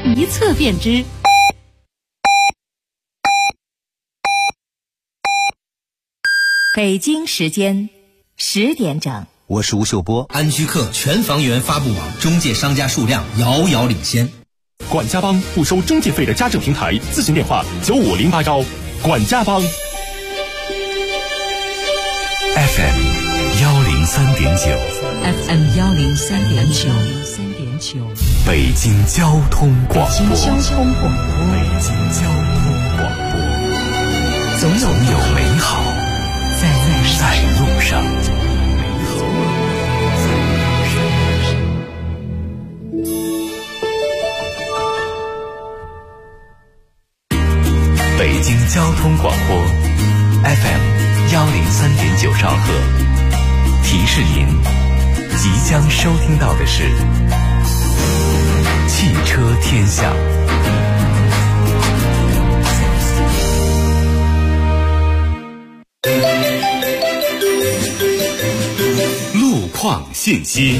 一测便知。北京时间10点整， 我是吴秀波。 安居客全房源发布网中介商家数量遥遥领先。 管家帮不收中介费的家政平台，咨询电话95081。管家帮 FM 103.9 FM 103.9 北京交通广播。 北京交通广播，总有美好在路上。 北京交通广播 FM 103.9兆赫，提示您即将收听到的是汽车天下。路况信息。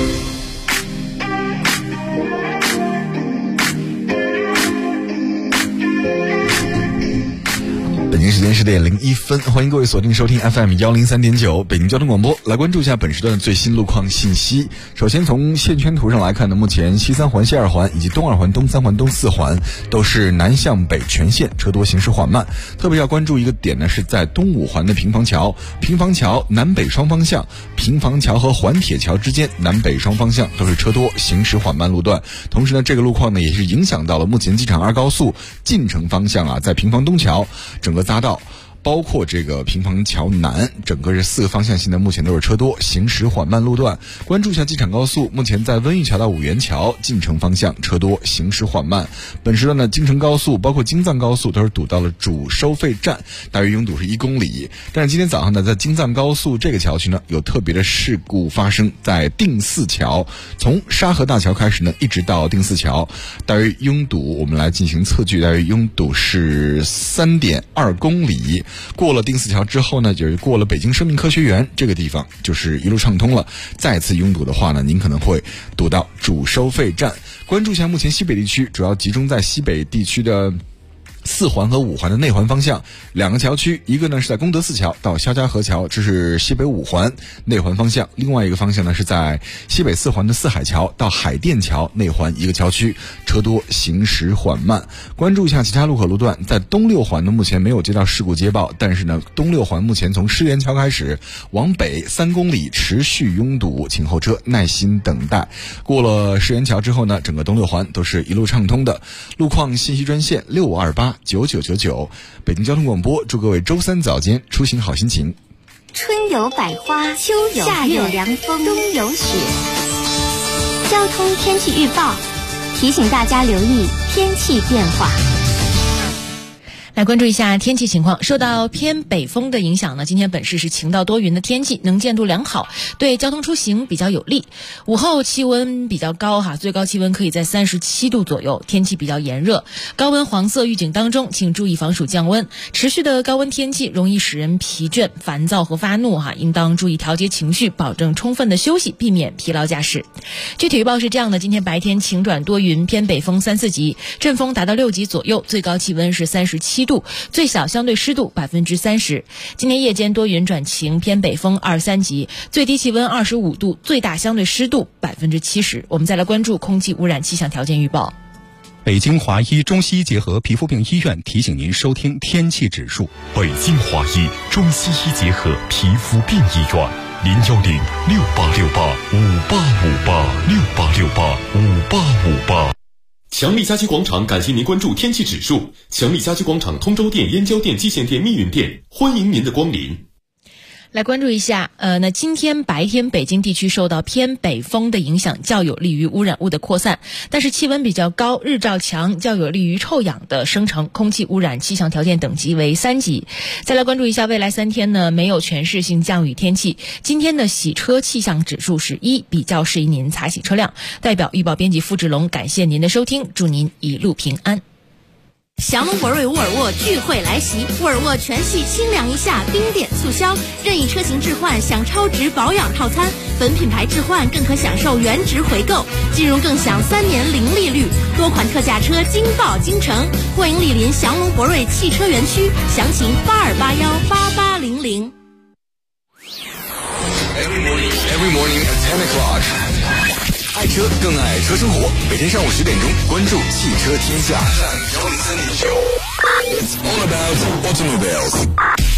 北京时间10点01分，欢迎各位锁定收听 FM 103.9北京交通广播，来关注一下本时段的最新路况信息。首先从线圈图上来看呢，目前西三环、西二环以及东二环、东三环、东四环都是南向北全线车多，行驶缓慢。特别要关注一个点呢，是在东五环的平房桥南北双方向，平房桥和环铁桥之间南北双方向都是车多，行驶缓慢路段。同时呢，这个路况呢也是影响到了目前机场2高速进城方向在平房东桥整个匝道，包括这个平房桥南，整个这4个方向现在目前都是车多，行驶缓慢路段。关注一下机场高速，目前在温榆桥到五元桥进城方向车多，行驶缓慢。本时段呢，京承高速包括京藏高速都是堵到了主收费站，大约拥堵是1公里。但是今天早上呢，在京藏高速这个桥区呢，有特别的事故发生，在定四桥，从沙河大桥开始呢，一直到定四桥，大约拥堵，我们来进行测距，大约拥堵是3.2公里。过了定四桥之后呢，就是过了北京生命科学园这个地方，就是一路畅通了。再次拥堵的话呢，您可能会堵到主收费站。关注一下目前西北地区，主要集中在西北地区的4环和5环的内环方向2个桥区，一个呢是在功德寺桥到肖家河桥，这是西北5环内环方向；另外一个方向呢是在西北4环的四海桥到海淀桥内环一个桥区，车多，行驶缓慢。关注一下其他路口路段，在东6环呢目前没有接到事故接报，但是呢东6环目前从狮园桥开始往北3公里持续拥堵，请后车耐心等待。过了狮园桥之后呢，整个东6环都是一路畅通的。路况信息专线65289999，北京交通广播，祝各位周3早间出行好心情。 春有百花，秋有月，夏有凉风，冬有雪。交通天气预报提醒大家留意天气变化。 来关注一下天气情况。受到偏北风的影响呢，今天本市是晴到多云的天气，能见度良好，对交通出行比较有利。午后气温比较高最高气温可以在37度左右，天气比较炎热，高温黄色预警当中，请注意防暑降温。持续的高温天气容易使人疲倦、烦躁和发怒应当注意调节情绪，保证充分的休息，避免疲劳驾驶。具体预报是这样的：今天白天晴转多云，偏北风3、4级，阵风达到6级左右，最高气温是37度，最小相对湿度30%。今天夜间多云转晴，偏北风2、3级，最低气温25度，最大相对湿度70%。我们再来关注空气污染气象条件预报。 北京华医中西医结合皮肤病医院提醒您收听天气指数。 北京华医中西医结合皮肤病医院，0106868585858 强力家居广场感谢您关注天气指数。强力家居广场通州店、燕郊店、蓟县店、密云店，欢迎您的光临。 来关注一下，那今天白天北京地区受到偏北风的影响，较有利于污染物的扩散，但是气温比较高，日照强，较有利于臭氧的生成，空气污染气象条件等级为3级。再来关注一下未来3天呢，没有全市性降雨天气。今天的洗车气象指数是1，比较适宜您擦洗车辆。代表预报编辑付志龙，感谢您的收听，祝您一路平安。 降龙博瑞沃尔沃聚会来袭，沃尔沃全系清凉一夏冰点促销，任意车型置换享超值保养套餐，本品牌置换更可享受原值回购，金融更享3年零利率，多款特价车惊爆京城，欢迎莅临降龙博瑞汽车园区，详情82818800。 Every morning at 10 o'clock. 爱车更爱车生活，每天上午10点钟，关注汽车天下。It's all about automobiles.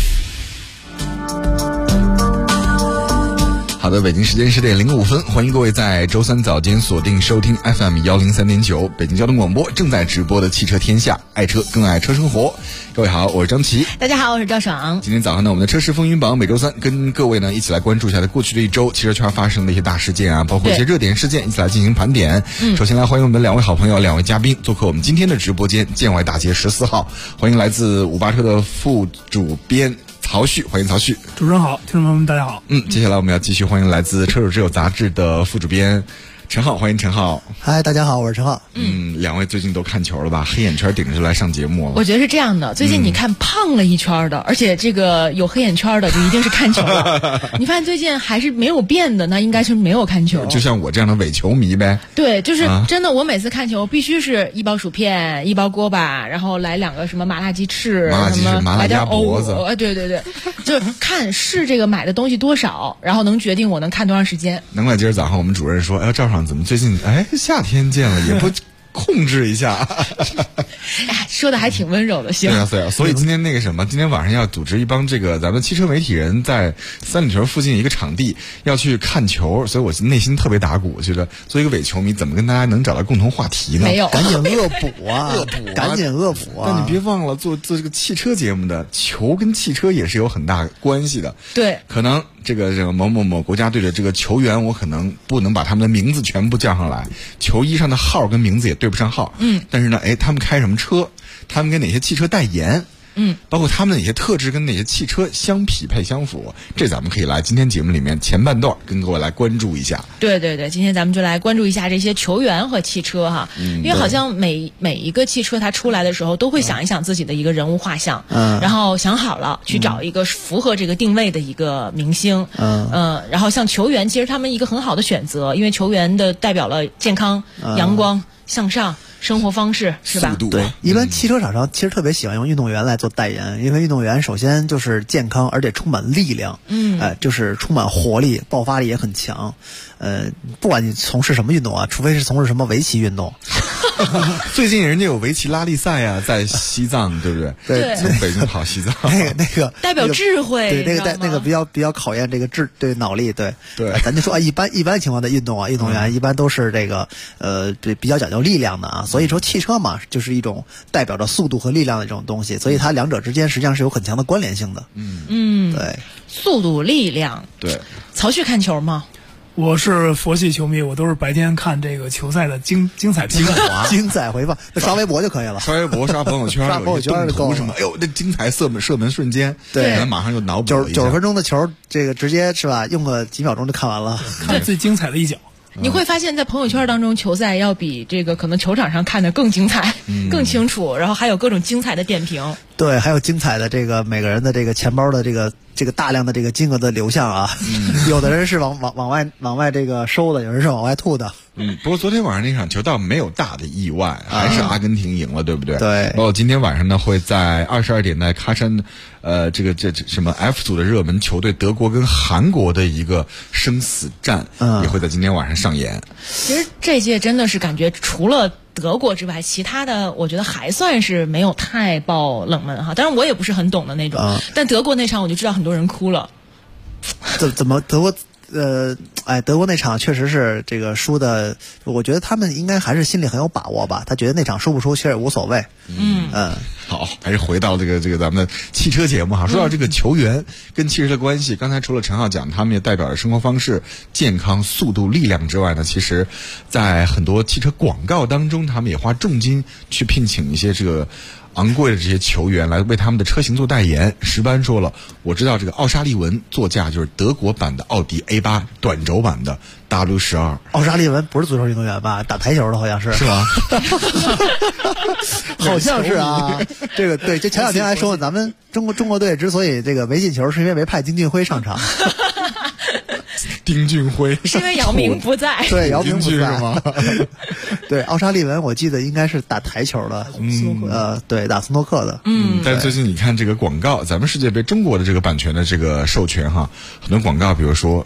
好的，北京时间10点05分，欢迎各位在周三早间锁定收听 FM 103.9北京交通广播正在直播的汽车天下，爱车更爱车生活。各位好，我是张琪。 大家好，我是赵爽。 今天早上呢，我们的车市风云榜每周三跟各位呢一起来关注一下在过去的一周汽车圈发生的一些大事件啊，包括一些热点事件，一起来进行盘点。首先来欢迎我们的2位好朋友2位嘉宾做客我们今天的直播间，建外大街14号，欢迎来自58车的副主编曹旭，欢迎曹旭。 主持人好，听众朋友们大家好。 接下来我们要继续欢迎来自车主之友杂志的副主编陈浩，欢迎陈浩。 嗨，大家好，我是陈浩。 两位最近都看球了吧？黑眼圈顶着来上节目了。 我觉得是这样的，最近你看胖了一圈的，而且这个有黑眼圈的就一定是看球了。你发现最近还是没有变的，那应该是没有看球。 就像我这样的伪球迷呗。 对，就是真的，我每次看球必须是一包薯片，一包锅巴，然后来2个什么麻辣鸡翅， 麻辣鸭脖子。 对对对，就是看是这个买的东西多少，然后能决定我能看多长时间。 难怪今儿早上我们主任说，赵爽怎么最近夏天见了也不控制一下。 说的还挺温柔的，行。 对啊，所以今天今天晚上要组织一帮咱们汽车媒体人在三里屯附近一个场地要去看球，所以我内心特别打鼓，觉得作为一个伪球迷，怎么跟大家能找到共同话题呢？ 没有， 赶紧恶补啊，赶紧恶补啊！ 但你别忘了，做这个汽车节目的球跟汽车也是有很大关系的。 对， 可能这个某某某国家队的这个球员，我可能不能把他们的名字全部叫上来，球衣上的号跟名字也对不上号。但是呢，他们开什么车？他们跟哪些汽车代言？包括他们的哪些特质跟哪些汽车相匹配相符，这咱们可以来今天节目里面前半段跟各位来关注一下。 对对对，今天咱们就来关注一下这些球员和汽车哈，因为好像每一个汽车它出来的时候都会想一想自己的一个人物画像，然后想好了去找一个符合这个定位的一个明星，然后像球员，其实他们一个很好的选择，因为球员的代表了健康、阳光、向上。生活方式是吧？ 对，一般汽车厂商其实特别喜欢用运动员来做代言，因为运动员首先就是健康，而且充满力量，就是充满活力，爆发力也很强。不管你从事什么运动啊，除非是从事什么围棋运动。 最近人家有围棋拉力赛啊，在西藏，对不对？ 对， 从北京跑西藏， 那个代表智慧， 对，那个比较考验这个脑力，对。咱就说一般情况的运动啊，运动员一般都是这个比较讲究力量的啊，所以说汽车嘛，就是一种代表着速度和力量的这种东西，所以它两者之间实际上是有很强的关联性的。对， 速度、力量。 对， 曹旭看球吗？ 我是佛系球迷，我都是白天看这个球赛的精彩片段、 精彩回放，刷微博就可以了。 刷微博、刷朋友圈、 刷朋友圈图什么？哎呦，那精彩射门瞬间， 对， 咱马上就脑补了 90分钟的球，这个直接是吧？用个几秒钟就看完了， 看最精彩的一脚。 你会发现在朋友圈当中，球赛要比这个可能球场上看的更精彩、更清楚，然后还有各种精彩的点评。 对，还有精彩的这个每个人的这个钱包的这个大量的这个金额的流向啊，有的人是往外这个收的，有人是往外吐的。 不过昨天晚上那场球倒没有大的意外，还是阿根廷赢了，对不对？ 对。 包括今天晚上呢，会在22点在喀山，这什么 F 组的热门球队德国跟韩国的一个生死战，也会在今天晚上上演。 其实这届真的是感觉除了德国之外，其他的我觉得还算是没有太爆冷门哈。当然我也不是很懂的那种，但德国那场我就知道很多人哭了。 怎么德国？德国那场确实是这个输的，我觉得他们应该还是心里很有把握吧。他觉得那场输不输其实也无所谓。 好，还是回到这个咱们的汽车节目哈。说到这个球员跟汽车的关系，刚才除了陈浩讲他们也代表着生活方式、健康、速度、力量之外呢，其实在很多汽车广告当中，他们也花重金去聘请一些这个昂贵的这些球员来为他们的车型做代言。石斑说了，我知道这个奥沙利文座驾就是德国版的奥迪 A8 短轴版的 W12。 奥沙利文不是足球运动员吧？打台球的好像是。 是吗？ 好像是啊。这个对，这前两天还说咱们中国队之所以这个没进球，是因为没派丁俊晖上场。 丁俊晖是因为姚明不在。 对，姚明不在吗？ 对，奥沙利文我记得应该是打台球的，对，打斯诺克的。 但最近你看这个广告，咱们世界杯中国的这个版权的这个授权哈，很多广告，比如说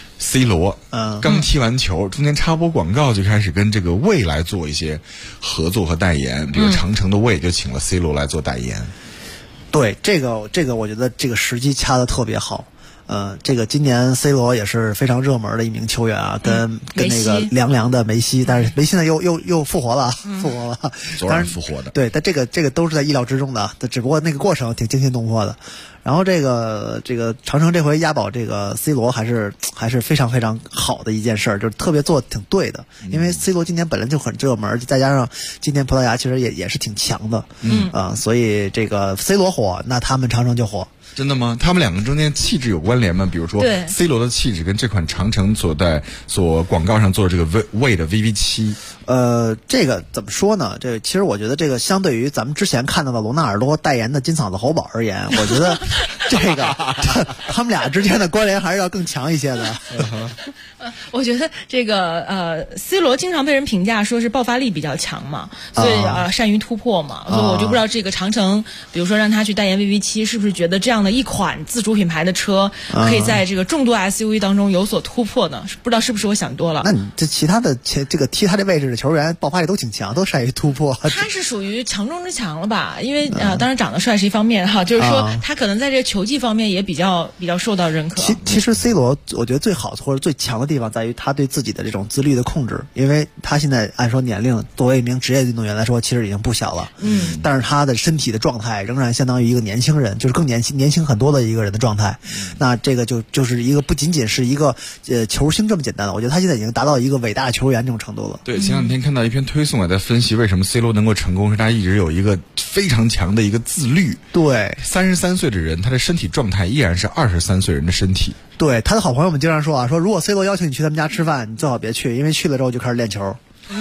C 罗，刚踢完球，中间插播广告就开始跟这个魏来做一些合作和代言，比如长城的魏就请了 C 罗来做代言。 对，这个我觉得这个时机掐得特别好。这个今年 C 罗也是非常热门的一名球员啊，跟那个凉的梅西，但是梅西呢又复活了， 昨晚复活的。 对，但这个都是在意料之中的，只不过那个过程挺惊心动魄的。然后这个长城这回押宝这个 C 罗还是非常非常好的一件事儿，就是特别做的挺对的，因为 C 罗今年本来就很热门，再加上今年葡萄牙其实也是挺强的，所以这个 C 罗火，那他们长城就火。 真的吗？他们两个中间气质有关联吗？比如说 C 罗的气质跟这款长城所广告上做的这个魏的 VV7， 这个怎么说呢？这其实我觉得这个相对于咱们之前看到的罗纳尔多代言的金嗓子喉宝而言，我觉得这个他们俩之间的关联还是要更强一些的。 我觉得这个C 罗经常被人评价说是爆发力比较强嘛，所以善于突破嘛，所以我就不知道这个长城，比如说让他去代言 VV7，是不是觉得这样的一款自主品牌的车可以在这个众多 SUV 当中有所突破呢？不知道是不是我想多了？ 那你这其他的这个踢他这位置的球员爆发力都挺强，都善于突破。 他是属于强中之强了吧？因为当然长得帅是一方面哈，就是说他可能在这个球技方面也比较受到认可。 其实 C 罗我觉得最好或者最强的地方在于他对自己的这种自律的控制，因为他现在按说年龄作为一名职业运动员来说其实已经不小了，但是他的身体的状态仍然相当于一个年轻人，就是更年轻很多的一个人的状态。那这个就是一个不仅仅是一个球星这么简单的，我觉得他现在已经达到一个伟大球员这种程度了。 对，前两天看到一篇推送在分析为什么 C 罗能够成功，是他一直有一个非常强的一个自律。 对 ，33岁的人，他的身体状态依然是23岁人的身体。 对，他的好朋友们经常说如果 C 罗邀请你去他们家吃饭，你最好别去，因为去了之后就开始练球。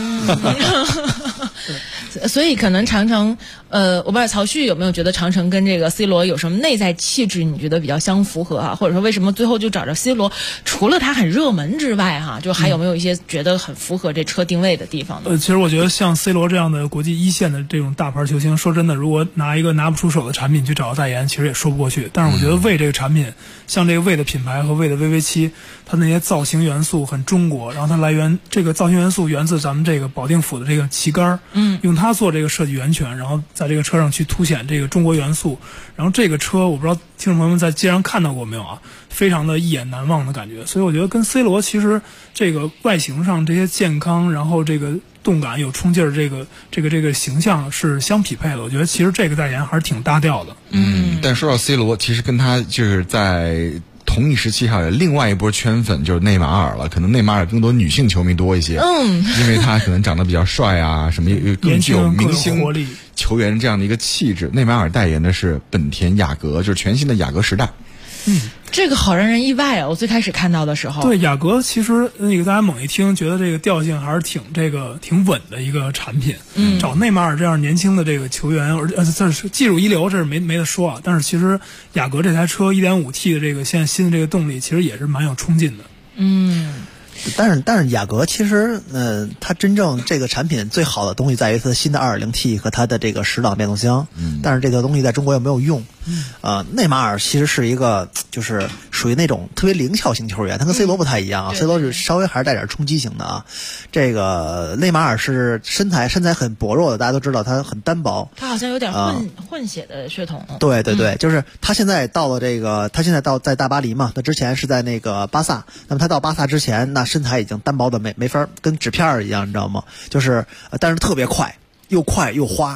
所以可能长城，我不知道曹旭有没有觉得长城跟这个 C 罗有什么内在气质你觉得比较相符合啊？或者说为什么最后就找着 C 罗，除了他很热门之外哈，就还有没有一些觉得很符合这车定位的地方呢？ 其实我觉得像 C 罗这样的国际一线的这种大牌球星，说真的，如果拿一个拿不出手的产品去找代言，其实也说不过去。但是我觉得魏这个产品，像这个魏的品牌和魏的 VV7，它那些造型元素很中国，然后它这个造型元素源自咱们这个保定府的这个旗杆，用它做这个设计源泉，然后在这个车上去凸显这个中国元素。然后这个车我不知道听众朋友们在街上看到过没有啊，非常的一眼难忘的感觉。所以我觉得跟 C 罗其实这个外形上这些健康，然后这个动感有冲劲儿，这个形象是相匹配的。我觉得其实这个代言还是挺搭调的。 但说到 C 罗，其实跟他就是在同一时期还有另外一波圈粉，就是内马尔了。可能内马尔更多女性球迷多一些，因为他可能长得比较帅啊，什么更具有明星球员这样的一个气质。内马尔代言的是本田雅阁，就是全新的雅阁时代。 这个好让人意外啊！我最开始看到的时候， 对雅阁其实那个大家猛一听，觉得这个调性还是挺稳的一个产品。找内马尔这样年轻的这个球员，这是技术一流，这是没得说啊。但是其实雅阁这台车 1.5T 的这个现在新的这个动力，其实也是蛮有冲劲的。 但是雅阁其实它真正这个产品最好的东西在于它的新的 2.0T 和它的这个10档变速箱，但是这个东西在中国又没有用。内马尔其实是一个就是属于那种特别灵巧型球员，他跟 C 罗不太一样啊，C 罗是稍微还是带点冲击型的啊。这个内马尔是身材很薄弱的，大家都知道他很单薄， 他好像有点混血的血统。 对，就是他现在到了在大巴黎嘛，他之前是在那个巴萨，那么他到巴萨之前，那身材已经单薄的没法跟纸片一样，你知道吗？就是但是特别快，又快又花。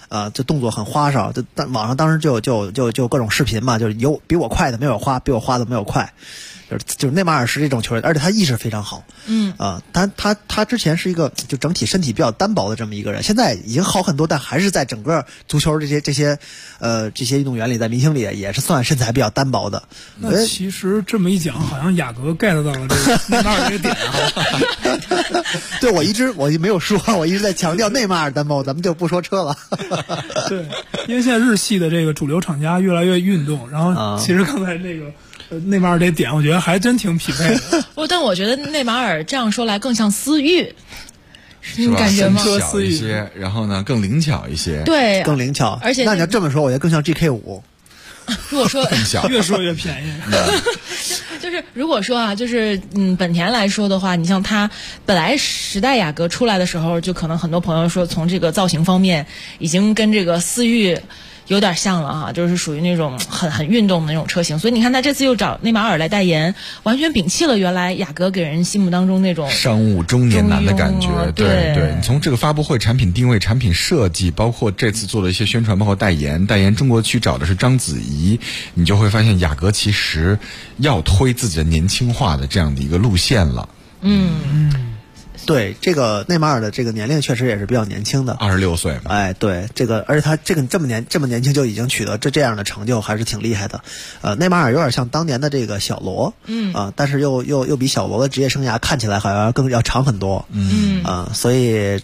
这动作很花哨，网上当时就各种视频嘛，就是有比我快的没有花，比我花的没有快。就是内马尔是这种球员，而且他意识非常好。他之前是一个就整体身体比较单薄的这么一个人，现在已经好很多，但还是在整个足球这些运动员里，在明星里也是算身材比较单薄的。 那其实这么一讲，好像雅阁 get 到了这个内马尔这个点啊。 对，我没有说，我一直在强调内马尔单薄，咱们就不说车了。 对，因为现在日系的这个主流厂家越来越运动，然后其实刚才这个。内马尔这点，我觉得还真挺匹配的。 但我觉得内马尔这样说来更像思域， 你感觉吗？ 更小一些，然后呢更灵巧一些， 对， 更灵巧。 而且那你要这么说，我觉得更像 GK5。 如果说更小， 越说越便宜。 就是如果说啊，就是本田来说的话，你像它本来时代雅阁出来的时候，就可能很多朋友说从这个造型方面已经跟这个思域有点像了哈，就是属于那种很运动的那种车型，所以你看他这次又找内马尔来代言，完全摒弃了原来雅阁给人心目当中那种商务中年男的感觉。对，你从这个发布会、产品定位、产品设计，包括这次做的一些宣传，包括代言中国区找的是章子怡，你就会发现雅阁其实要推自己的年轻化的这样的一个路线了。 对，这个内马尔的这个年龄确实也是比较年轻的 ，26岁嘛。 哎，对，这个而且他这个这么年轻就已经取得这样的成就，还是挺厉害的。内马尔有点像当年的这个小罗，但是又比小罗的职业生涯看起来好像更要长很多，所以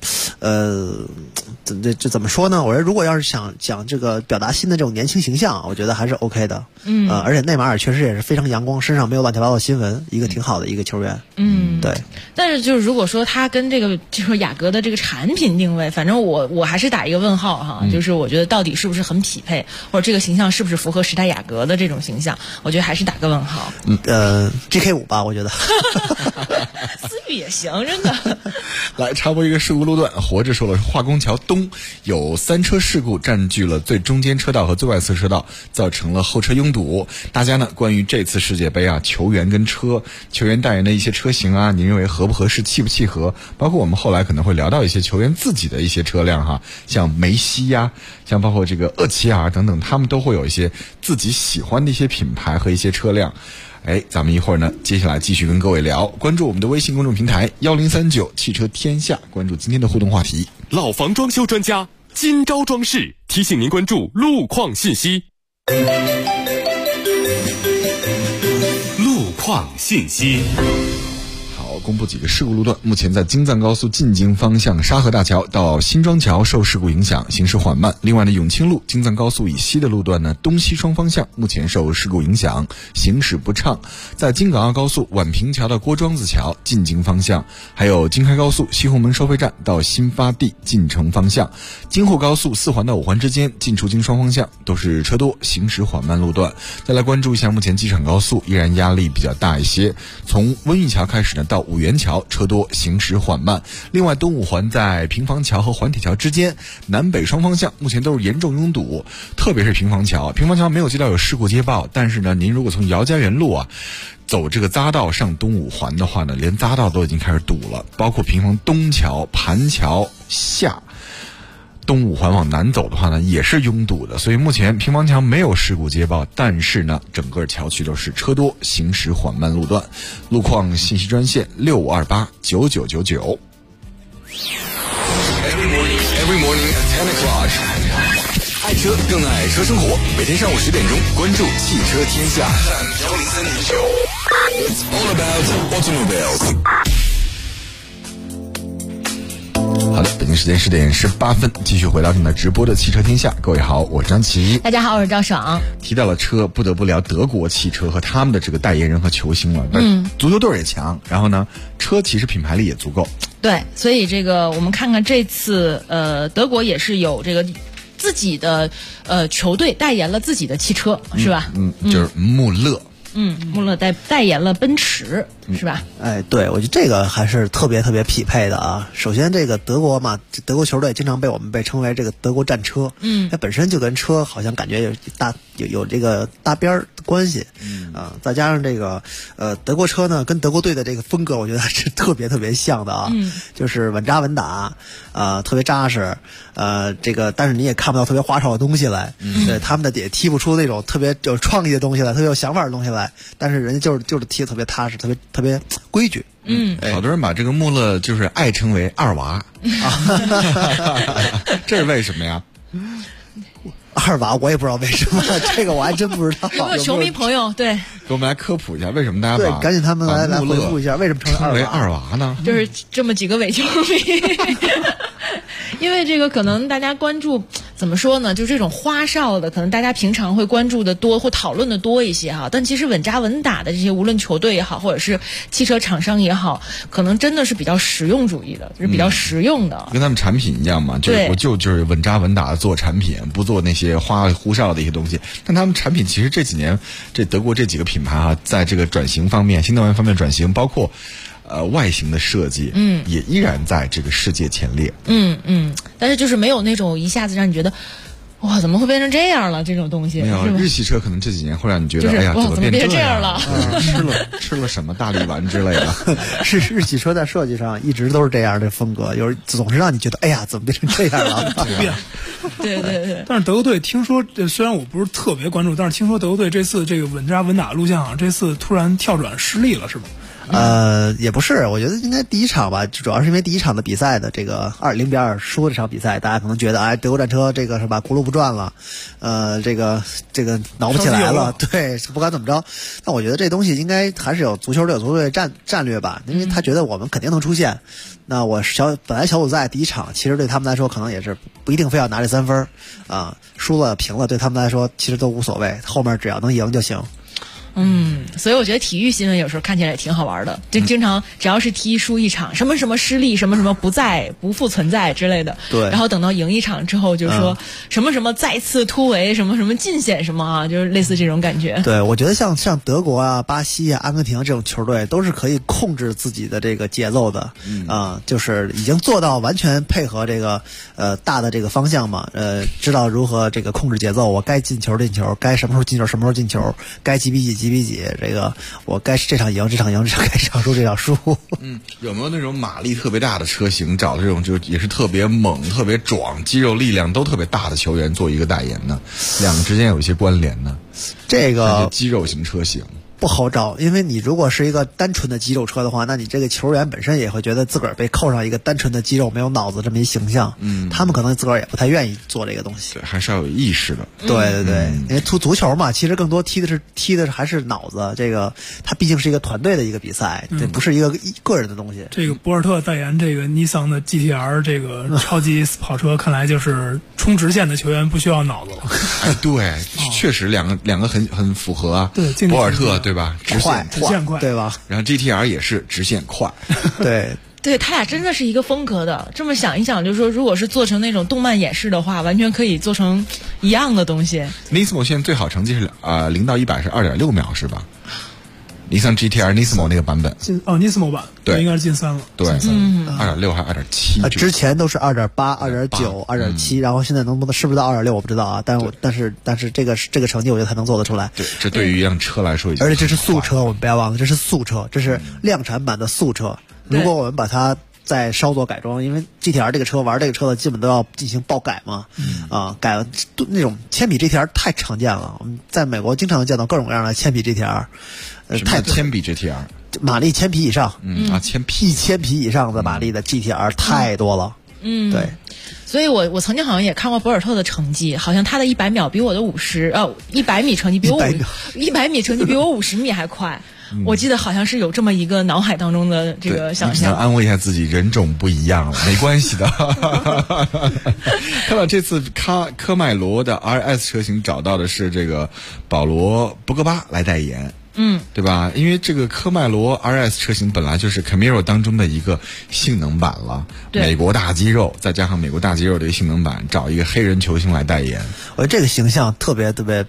这怎么说呢？我说如果要是想讲这个表达新的这种年轻形象，我觉得还是 OK 的。而且内马尔确实也是非常阳光，身上没有乱七八糟的新闻，一个挺好的一个球员。对。 但是就是如果说他跟这个就是雅阁的这个产品定位，反正我还是打一个问号哈，就是我觉得到底是不是很匹配，或者这个形象是不是符合时代雅阁的这种形象，我觉得还是打个问号。 GK5 吧，我觉得。 思域也行，真的。 来插播一个事故路段，活着说了，化工桥东有3车事故，占据了最中间车道和最外侧车道，造成了后车拥堵。大家呢关于这次世界杯啊，球员跟球员代言的一些车型啊，你认为合不合适，契不契合？包括我们后来可能会聊到一些球员自己的一些车辆哈，像梅西呀，像包括这个厄齐尔等等，他们都会有一些自己喜欢的一些品牌和一些车辆。咱们一会儿呢，接下来继续跟各位聊，关注我们的微信公众平台1039汽车天下，关注今天的互动话题。 老房装修专家金招装饰提醒您关注路况信息。路况信息。 公布几个事故路段，目前在京藏高速进京方向沙河大桥到新庄桥受事故影响，行驶缓慢。另外呢，永清路京藏高速以西的路段呢，东西双方向目前受事故影响，行驶不畅。在京港澳高速宛平桥到郭庄子桥进京方向，还有京开高速西红门收费站到新发地进城方向，京沪高速4环到5环之间进出京双方向都是车多，行驶缓慢路段。再来关注一下目前机场高速依然压力比较大一些，从温榆桥开始呢到五元桥车多，行驶缓慢。另外东五环在平房桥和环铁桥之间南北双方向目前都是严重拥堵，特别是平房桥没有接到有事故接报，但是呢您如果从姚家园路啊走这个匝道上东五环的话呢，连匝道都已经开始堵了，包括平房东桥、盘桥下东五环往南走的话呢，也是拥堵的。所以目前平房桥没有事故接报，但是呢，整个桥区都是车多，行驶缓慢路段。路况信息专线65289999。 Every morning at 10 o'clock， 爱车更爱车生活。每天上午10点钟，关注汽车天下103.9。It's all about automobiles。 好的，北京时间10点18分，继续回到正在直播的汽车天下。各位好，我是张琪。 大家好，我是赵爽。 提到了车，不得不聊德国汽车和他们的这个代言人和球星了。足球队也强，然后呢，车其实品牌力也足够。 对，所以这个我们看看这次德国也是有这个自己的球队代言了自己的汽车，是吧？ 就是穆勒。 穆勒代言了奔驰，是吧？ 哎，对，我觉得这个还是特别匹配的啊。首先，这个德国嘛，德国球队经常我们被称为这个德国战车，它本身就跟车好像感觉有这个搭边儿关系，再加上这个德国车呢跟德国队的这个风格，我觉得还是特别像的啊，就是稳扎稳打，特别扎实，这个但是你也看不到特别花哨的东西来，对他们的也踢不出那种特别有创意的东西来，特别有想法的东西来，但是人家就是踢得特别踏实，特别规矩。 好多人把这个穆勒就是爱称为二娃，这是为什么呀？ 二娃我也不知道为什么，这个我还真不知道。 有没有球迷朋友对给我们来科普一下，为什么大家把赶紧他们来回复一下，为什么称为二娃呢？ 就是这么几个伪球迷。因为这个可能大家关注怎么说呢，就这种花哨的可能大家平常会关注的多或讨论的多一些哈，但其实稳扎稳打的这些无论球队也好或者是汽车厂商也好，可能真的是比较实用主义的，就是比较实用的， 跟他们产品一样嘛，就是稳扎稳打的做产品，不做那些花里胡哨的一些东西。但他们产品其实这几年这德国这几个品牌啊，在这个转型方面新能源方面转型，包括外形的设计，也依然在这个世界前列。 但是就是没有那种一下子让你觉得，哇，怎么会变成这样了？这种东西没有，日系车可能这几年会让你觉得，哎呀， 怎么变成这样了？ 吃了什么大力丸之类的。 是日系车在设计上一直都是这样的风格，总是让你觉得，哎呀，怎么变成这样了？ 对。 但是德国队听说，虽然我不是特别关注，但是听说德国队这次这个稳扎稳打路线好像这次突然跳转失利了，是吗？ 也不是，我觉得应该第一场吧，主要是因为第一场的比赛的这个2-0输这场比赛，大家可能觉得，哎，德国战车这个是吧，轱辘不转了，这个挠不起来了，对，不管怎么着。但我觉得这东西应该还是有足球队有足球队战略吧，因为他觉得我们肯定能出现。那本来小组赛第一场，其实对他们来说可能也是不一定非要拿这3分啊，输了平了对他们来说其实都无所谓，后面只要能赢就行。 所以我觉得体育新闻有时候看起来也挺好玩的，就经常只要是踢输一场，什么什么失利，什么什么不复存在之类的， 对， 然后等到赢一场之后就说什么什么再次突围，什么什么尽显什么啊，就是类似这种感觉。 对，我觉得像德国啊、巴西啊、阿根廷这种球队都是可以控制自己的这个节奏的，就是已经做到完全配合这个大的这个方向嘛，知道如何这个控制节奏，我该进球，该什么时候进球什么时候进球，该几比几，这个我该这场赢，该这场输，这场输。 有没有那种马力特别大的车型，找这种就也是特别猛、特别壮、肌肉力量都特别大的球员做一个代言呢？两个之间有一些关联呢？ 这个肌肉型车型不好找，因为你如果是一个单纯的肌肉车的话，那你这个球员本身也会觉得自个儿被扣上一个单纯的肌肉没有脑子这么一形象，他们可能自个儿也不太愿意做这个东西。 对，还是要有意识的。 对，因为足球嘛，其实更多踢的还是脑子，这个它毕竟是一个团队的一个比赛，这不是一个人的东西。 这个博尔特代言这个尼桑的 GTR 这个超级跑车，看来就是冲直线的球员不需要脑子了。 对，确实两个很符合啊。 对， 博尔特对吧？ 直线快， 对吧？ 然后 GTR 也是直线快， 对， 他俩真的是一个风格的。这么想一想，就是说，如果是做成那种动漫演示的话，完全可以做成一样的东西。 Nismo 现在最好成绩是0到100是2.6秒是吧？尼桑 GTR Nismo 那个版本 Nismo 版对，应该是进3了。 对，2.6还是2.7？ 之前都是2.8、2.9、2.7，然后现在是不是到2.6我不知道啊。但是这个成绩我觉得他能做得出来。 对，这对于一辆车来说已经， 而且这是速车，我们不要忘了，这是速车，这是量产版的速车。如果我们把它再稍作改装，因为 GTR 这个车玩这个车的基本都要进行爆改嘛，改那种铅笔 GTR 太常见了，我们在美国经常见到各种各样的铅笔 GTR。 太铅笔 GTR 马力1000匹以上 ，1000匹以上的马力的 GTR 太多了。对。 所以我曾经好像也看过博尔特的成绩，好像他的100秒比我的100米成绩比我100米成绩比我50米还快。我记得好像是有这么一个脑海当中的这个想象。 安慰一下自己，人种不一样了，没关系的。看到这次科迈罗的 RS 车型找到的是这个保罗博格巴来代言。对吧？因为这个科迈罗 RS 车型本来就是 Camaro 当中的一个性能版了，美国大肌肉，再加上美国大肌肉的一个性能版，找一个黑人球星来代言， 我觉得这个形象特别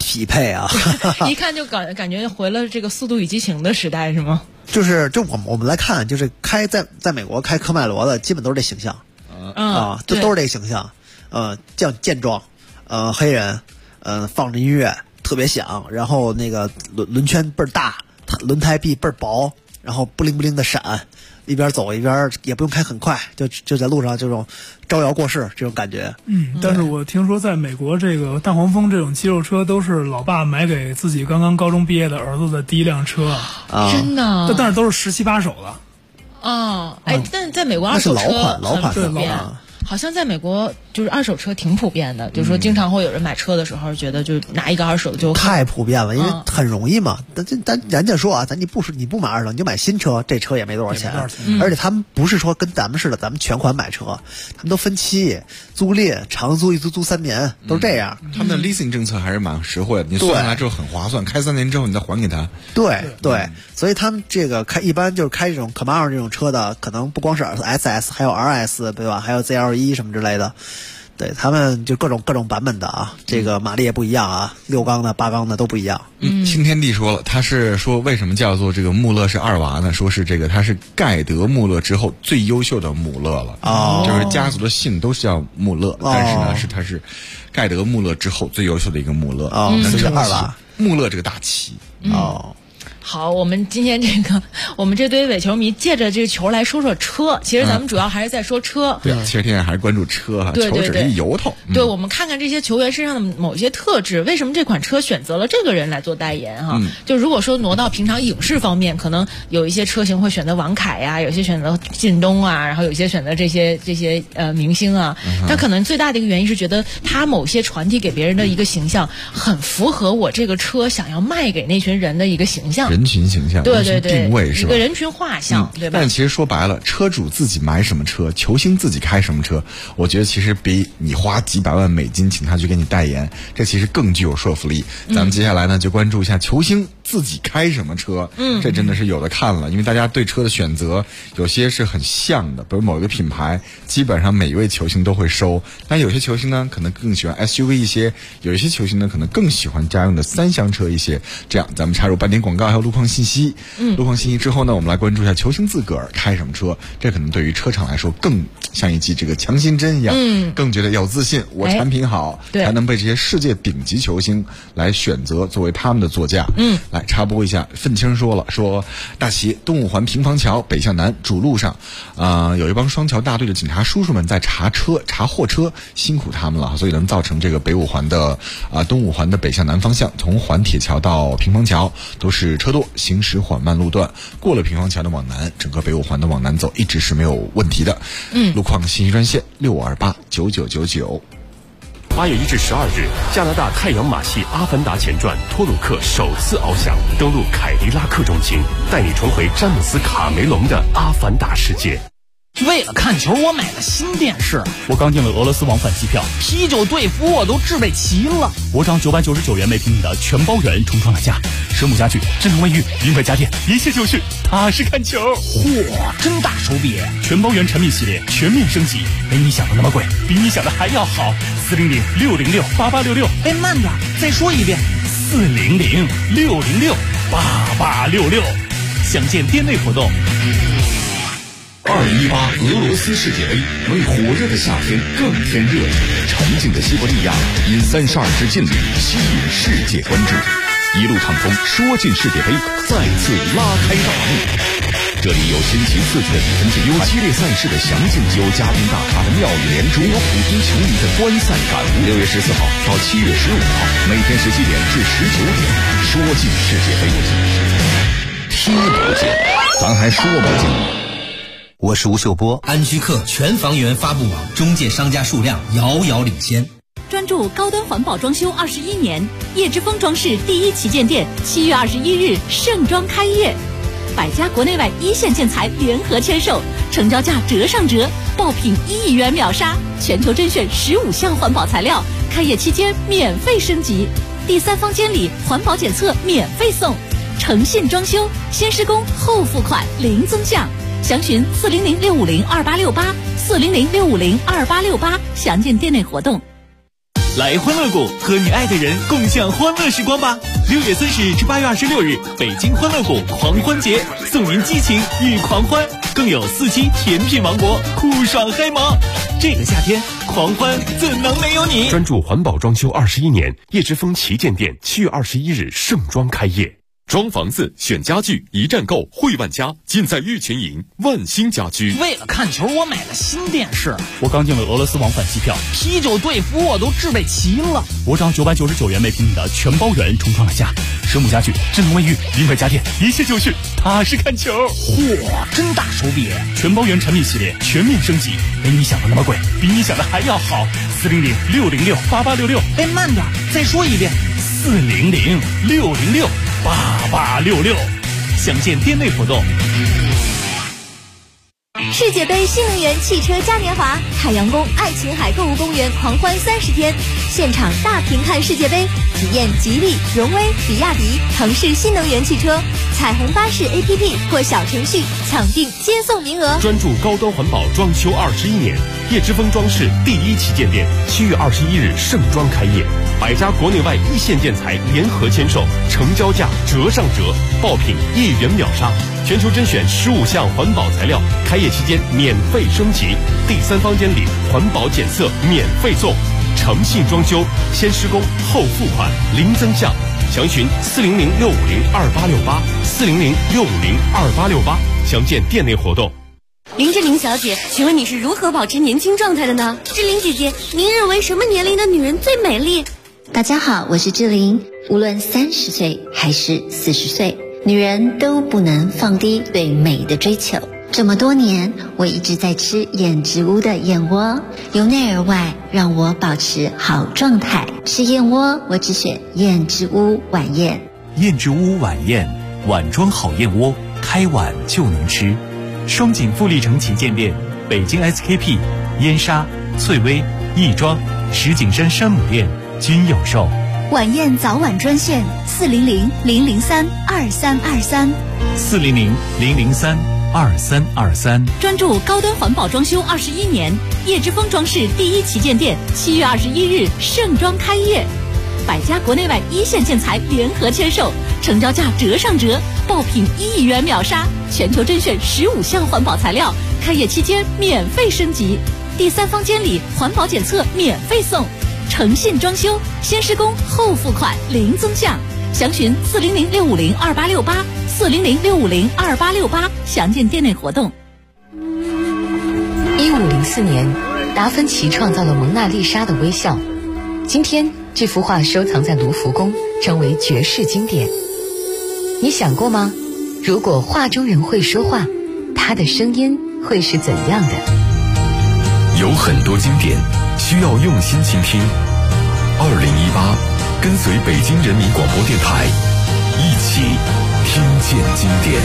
匹配啊！ 一看就感觉回了这个《速度与激情》的时代是吗？ 就我们来看，就是在美国开科迈罗的，基本都是这形象都是这个形象，健壮，黑人，放着音乐特别响，然后那个轮圈倍儿大，轮胎壁倍儿薄，然后不灵不灵的闪。一边走一边也不用开很快，就在路上这种招摇过市这种感觉。 但是我听说在美国这个大黄蜂这种肌肉车都是老爸买给自己刚刚高中毕业的儿子的第一辆车真的？ 但是都是17、18手的。 但在美国二手车老款普遍。好像在美国就是二手车挺普遍的，就是说经常会有人买车的时候觉得就拿一个二手就太普遍了，因为很容易嘛。但人家说啊，你不买二手，你就买新车，这车也没多少钱。而且他们不是说跟咱们似的，咱们全款买车，他们都分期、租赁、长租一租3年，都是这样。 他们的 leasing 政策还是蛮实惠的，你算下来之后很划算，开3年之后你再还给他。 对，所以他们这个一般就是开这种 Camaro 这种车的，可能不光是 SS， 还有 RS 对吧？还有 ZL1什么之类的。对，他们就各种版本的啊，这个马力也不一样啊，6缸的、8缸的都不一样。 新天地说了，他是说为什么叫做这个穆勒是2娃呢？说是这个他是盖德穆勒之后最优秀的穆勒了，就是家族的姓都是叫穆勒，但是呢他是盖德穆勒之后最优秀的一个穆勒所以是2娃穆勒这个大旗好，我们今天我们这堆伪球迷借着这个球来说说车，其实咱们主要还是在说车。 对，其实天天还是关注车哈， 对， 球只是一由头。 对，我们看看这些球员身上的某些特质，为什么这款车选择了这个人来做代言哈？就如果说挪到平常影视方面，可能有一些车型会选择王凯呀，有些选择靳东啊，然后有些选择这些明星啊。他可能最大的一个原因是觉得他某些传递给别人的一个形象，很符合我这个车想要卖给那群人的一个形象。 人群形象， 对， 定位是吧？ 一个人群画像，对吧？ 但其实说白了，车主自己买什么车，球星自己开什么车，我觉得其实比你花几百万美金请他去给你代言，这其实更具有说服力。咱们接下来呢，就关注一下球星自己开什么车，这真的是有的看了。因为大家对车的选择有些是很像的，比如某一个品牌，基本上每一位球星都会收，但有些球星呢，可能更喜欢 SUV 一些，有一些球星呢，可能更喜欢家用的3厢车一些。这样，咱们插入半点广告还有路况信息。路况信息之后呢，我们来关注一下球星自个儿开什么车，这可能对于车厂来说更像一剂这个强心针一样，更觉得有自信，我产品好，才能被这些世界顶级球星来选择作为他们的座驾。来插播一下，愤青说了，说大齐东五环平房桥北向南主路上，有一帮双桥大队的警察叔叔们在查货车，辛苦他们了，所以能造成这个北五环的东五环的北向南方向，从环铁桥到平房桥都是车多，行驶缓慢路段，过了平房桥的往南，整个北五环的往南走一直是没有问题的。路况信息专线65289999。 8月1至12日，加拿大太阳马戏《阿凡达前传》托鲁克首次翱翔，登陆凯迪拉克中心，带你重回詹姆斯·卡梅隆的阿凡达世界。 为了看球，我买了新电视。我刚订了俄罗斯往返机票，啤酒对付我都置备齐了。我涨999元每平米的全包圆重创了家，蛇母家具、智能卫浴、云北家电，一切就绪，踏实看球。嚯，真大手笔！全包圆产品系列全面升级，没你想的那么贵，比你想的还要好。400-606-8866。哎，慢点，再说一遍。400-606-8866。详见店内活动。 2018俄罗斯世界杯为火热的夏天更添热情，沉静的西伯利亚因32支劲旅吸引世界关注，一路畅通，说进世界杯再次拉开大幕。这里有新奇刺激的比分解，有激烈赛事的详尽，有嘉宾大咖的妙语连珠，有普通球迷的观赛感悟。6月14号到7月15号，每天17点至19点，说进世界杯，踢不进，咱还说不进。 我是吴秀波，安居客全房源发布网中介商家数量遥遥领先。 专注高端环保装修21年，叶之峰装饰第1旗舰店7月21日盛装开业，100家国内外一线建材联合签售，成交价折上折，爆品1亿元秒杀，全球甄选15项环保材料，开业期间免费升级，第3方监理环保检测免费送，诚信装修，先施工后付款零增项。详询400-650-2868，400-650-2868，详见店内活动。 来欢乐谷和你爱的人共享欢乐时光吧！6月30日至8月26日，北京欢乐谷狂欢节，送您激情与狂欢，更有4期甜品王国，酷爽嗨萌。这个夏天，狂欢怎能没有你？ 专注环保装修21年，叶之峰旗舰店7月21日盛装开业。装房子选家具一站购，汇万家，尽在玉群营万兴家居。 为了看球，我买了新电视。我刚订了俄罗斯往返机票，啤酒、队服我都置备齐了。我找999元每平米的全包圆重创了家，蛇母家具、智能卫浴、临海家电，一切就绪，踏实看球。嚯，真大手笔！全包圆产品系列全面升级，没你想的那么贵，比你想的还要好。400-606-8866。哎，慢点，再说一遍。400-606-8866，详见店内活动。 世界杯新能源汽车嘉年华，海洋宫爱琴海购物公园狂欢30天，现场大屏看世界杯，体验吉利、荣威、比亚迪、腾势新能源汽车，彩虹巴士 APP 或小程序抢订接送名额。 专注高端环保装修21年，叶之峰装饰第1旗舰店7月21日盛装开业，100家国内外一线建材联合签售，成交价折上折，爆品1元秒杀，全球甄选15项环保材料，开业期间免费升级，第3房间里环保检测免费送，诚信装修，先施工后付款，零增项，详询400-650-2868，400-650-2868，详见店内活动。 林志玲小姐，请问你是如何保持年轻状态的呢？志玲姐姐，您认为什么年龄的女人最美丽？ 大家好，我是志玲。无论30岁还是40岁，女人都不能放低对美的追求。这么多年，我一直在吃燕之屋的燕窝，由内而外让我保持好状态。吃燕窝，我只选燕之屋晚宴。 燕之屋晚宴，碗装好燕窝，开碗就能吃。双井富力城旗舰店、北京 SKP、燕莎、翠微、亦庄、石景山山姆店均有售。 晚宴早晚专线400-003-2323， 400-003-2323。 专注高端环保装修21年，叶之峰装饰第1旗舰店7月21日盛装开业，100家国内外一线建材联合签售，成交价折上折，爆品1元秒杀，全球甄选15项环保材料，开业期间免费升级，第3房间里环保检测免费送，诚信装修，先施工后付款，零增项，详询400-650-2868， 400-650-2868，详见店内活动。 1504年，达芬奇创造了蒙娜丽莎的微笑，今天这幅画收藏在卢浮宫，成为绝世经典。你想过吗？如果画中人会说话，他的声音会是怎样的？ 有很多经典需要用心倾听。2018，跟随北京人民广播电台，一起听见经典。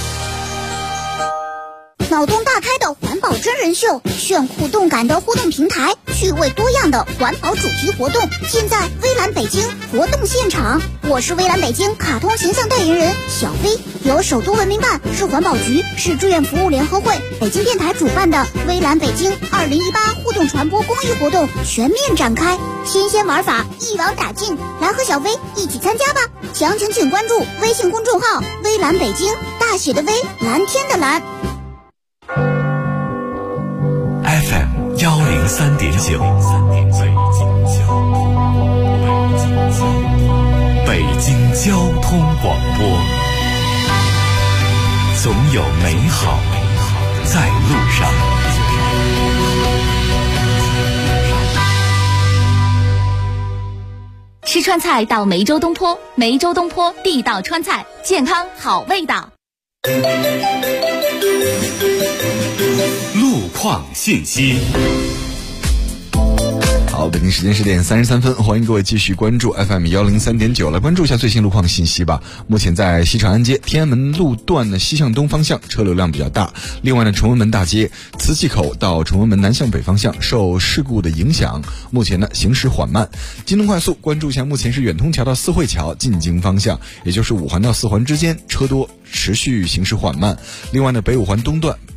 脑洞大开的环保真人秀，炫酷动感的互动平台，趣味多样的环保主题活动，尽在微蓝北京活动现场。我是微蓝北京卡通形象代言人小飞，由首都文明办、市环保局、市志愿服务联合会、北京电台主办的微蓝北京2018互动传播公益活动全面展开，新鲜玩法一网打尽，来和小飞一起参加吧！详情请关注微信公众号微蓝北京，大写的微，蓝天的蓝。 FM 103.9，北京交通广播，总有美好在路上。 吃川菜到梅州东坡，梅州东坡地道川菜，健康好味道。 路况信息。 好，北京时间10点33分，欢迎各位继续关注 FM 103.9，来关注一下最新路况信息吧。目前在西长安街天安门路段的西向东方向车流量比较大，另外呢，崇文门大街磁器口到崇文门南向北方向受事故的影响，目前呢行驶缓慢。京东快速关注一下，目前是远通桥到四惠桥进京方向，也就是5环到4环之间车多，持续行驶缓慢。另外呢，北5环东段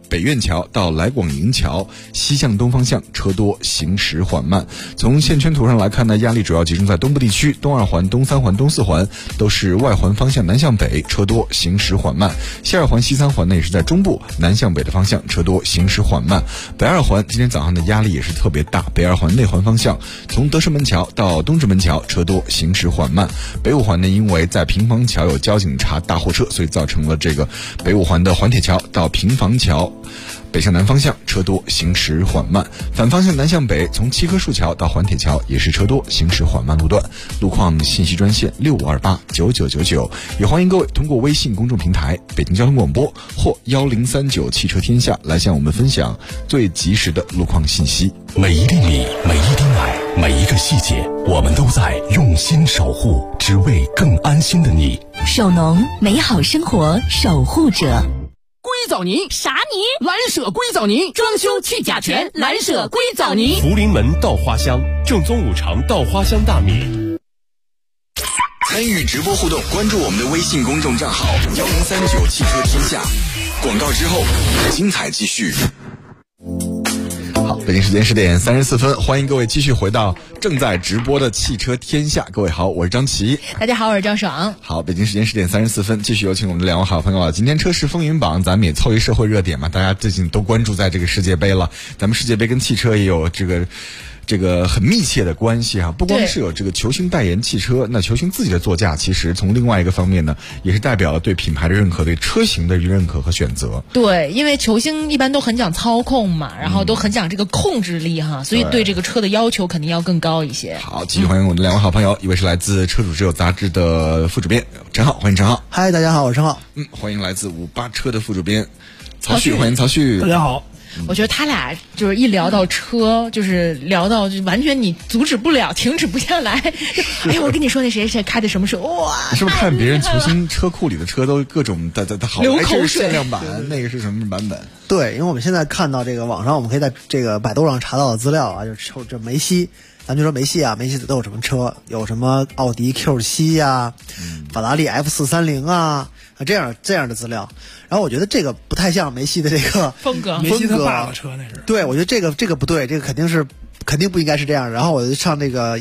北苑桥到来广营桥西向东方向车多，行驶缓慢。从线圈图上来看呢，压力主要集中在东部地区，东2环、东3环、东4环都是外环方向南向北，车多，行驶缓慢。西2环、西3环呢也是在中部南向北的方向，车多，行驶缓慢。北2环今天早上的压力也是特别大，北2环内环方向从德胜门桥到东直门桥车多，行驶缓慢。北5环呢，因为在平房桥有交警查大货车，所以造成了这个北5环的环铁桥到平房桥北向南方向车多，行驶缓慢。反方向南向北，从七棵树桥到环铁桥也是车多，行驶缓慢路段。路况信息专线65289999，也欢迎各位通过微信公众平台北京交通广播或1039汽车天下来向我们分享最及时的路况信息。 每一粒米，每一滴奶，每一个细节，我们都在用心守护，只为更安心的你。 手农，美好生活守护者。 硅藻泥啥泥？蓝舍硅藻泥，装修去甲醛，蓝舍硅藻泥。 福临门稻花香，正宗5常稻花香大米。 参与直播互动，关注我们的微信公众账号1039汽车天下。广告之后，精彩继续。好，北京时间10点34分，欢迎各位继续回到正在直播的汽车天下。各位好，我是张琪。 大家好，我是张爽。 好，北京时间10点34分，继续有请我们的2位好朋友啊。今天车市风云榜，咱们也凑一社会热点嘛，大家最近都关注在这个世界杯了，咱们世界杯跟汽车也有这个很密切的关系啊，不光是有这个球星代言汽车，那球星自己的座驾，其实从另外一个方面呢，也是代表了对品牌的认可，对车型的认可和选择。 对，因为球星一般都很讲操控嘛，然后都很讲这个控制力哈，所以对这个车的要求肯定要更高一些。 好，继续欢迎我们的2位好朋友，一位是来自车主之友杂志的副主编陈浩，欢迎陈浩。 嗨，大家好，我是陈浩。 欢迎来自58车的副主编曹旭，欢迎曹旭。 大家好。 我觉得他俩就是一聊到车，就是聊到就完全你阻止不了，停止不下来。哎呀，我跟你说那谁谁开的什么车，哇！ 你是不是看别人球星车库里的车都各种的好流口水？ 限量版，那个是什么版本？ 对，因为我们现在看到这个网上，我们可以在这个百度上查到的资料啊，就是这梅西。咱就说梅西啊，梅西都有什么车？有什么奥迪 Q7 呀、法拉利 F430啊，这样的资料。然后我觉得这个不太像梅西的这个风格， 梅西他爸爸车那是。 对，我觉得这个不对，这个肯定不应该是这样。然后我就上这个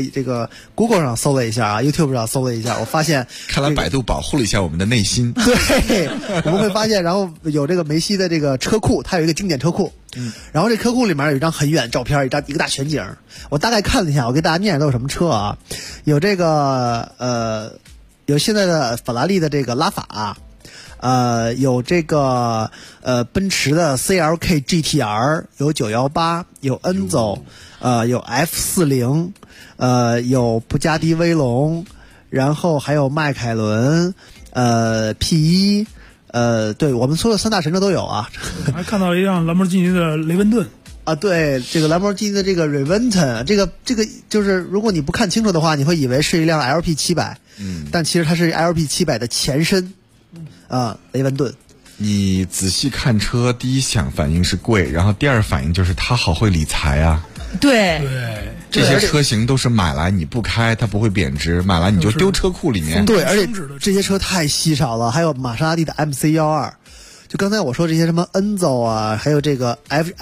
Google 上搜了一下啊 ，YouTube 上搜了一下，我发现， 看来百度保护了一下我们的内心。 对，我们会发现，然后有这个梅西的这个车库，它有一个经典车库。然后这车库里面有一张很远的照片，一个大全景。我大概看了一下，我给大家念都有什么车啊？有这个有现在的法拉利的这个拉法，有这个奔驰的 CLK GTR， 有918，有 Enzo， 有 F40， 有布加迪威龙，然后还有迈凯伦，P1。对，我们说的3大神车都有啊。 还看到一辆兰博基尼的雷文顿啊，对，这个兰博基尼的这个 Reventon， 这个就是如果你不看清楚的话，你会以为是一辆 LP700，但其实它是 LP700的前身啊，雷文顿。 你仔细看车，第一反应是贵，然后第二反应就是它好会理财啊。 对， 这些车型都是买来你不开它不会贬值，买来你就丢车库里面。 对，而且这些车太稀少了，还有玛莎拉蒂的 MC12， 就刚才我说这些什么 Enzo 啊，还有这个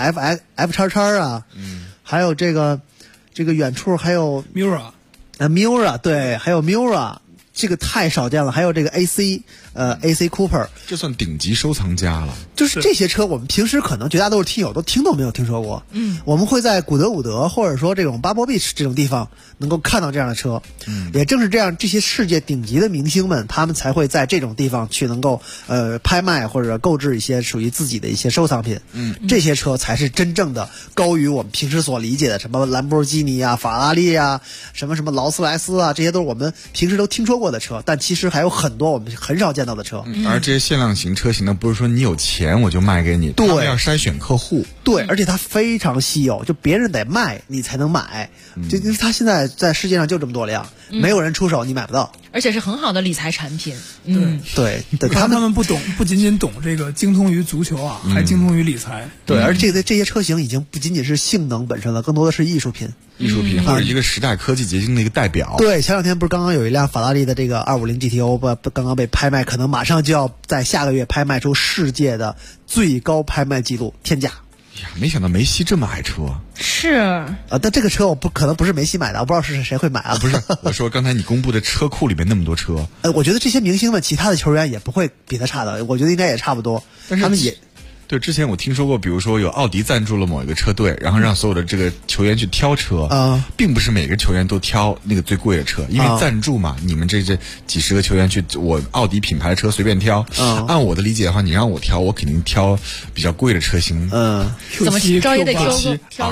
F 啊，还有这个远处还有 Miura， 对，还有 Miura， 这个太少见了，还有这个 AC Cooper， 这算顶级收藏家了。 就是这些车，我们平时可能绝大多数听友都没有听说过。我们会在古德伍德或者说这种巴伯比这种地方能够看到这样的车。也正是这样，这些世界顶级的明星们，他们才会在这种地方去能够拍卖或者购置一些属于自己的一些收藏品。这些车才是真正的高于我们平时所理解的什么兰博基尼啊、法拉利啊、什么劳斯莱斯啊，这些都是我们平时都听说过的车，但其实还有很多我们很少见到的车。 而这些限量型车型呢，不是说你有钱我就卖给你， 对， 他们要筛选客户。 对，而且它非常稀有，就别人得卖你才能买。就因为它现在在世界上就这么多辆，没有人出手，你买不到。 而且是很好的理财产品。 对， 他们不仅仅懂这个精通于足球啊，还精通于理财。 对，而这些车型已经不仅仅是性能本身了，更多的是艺术品。 艺术品或者一个时代科技结晶的一个代表。 对，前两天不是刚刚有一辆法拉利的这个250 GTO 刚刚被拍卖，可能马上就要在下个月拍卖出世界的最高拍卖记录，天价。 呀，没想到梅西这么爱车。 是但这个车我可能不是梅西买的，我不知道是谁会买啊。 不是，我说刚才你公布的车库里面那么多车， 我觉得这些明星们其他的球员也不会比他差的，我觉得应该也差不多，但是他们也。 对，之前我听说过，比如说有奥迪赞助了某一个车队，然后让所有的这个球员去挑车，并不是每个球员都挑那个最贵的车，因为赞助嘛，你们这几十个球员去，我奥迪品牌的车随便挑，按我的理解的话，你让我挑，我肯定挑比较贵的车型， 怎么着也得挑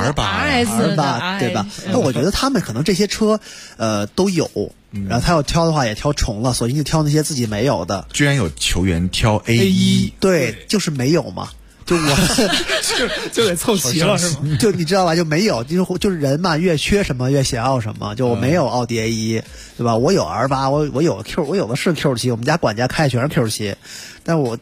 R8，对吧？那我觉得他们可能这些车，都有。然后他要挑的话也挑重了，索性就挑那些自己没有的。 居然有球员挑 A1， 对，就是没有嘛。就我就得凑齐了是吗？ 就你知道吧？就没有，就是人嘛，越缺什么越想要什么。就我没有奥迪 A1，对吧？我有 R8，我有 Q， 我有的是 Q7，我们家管家开的全是 Q7。但我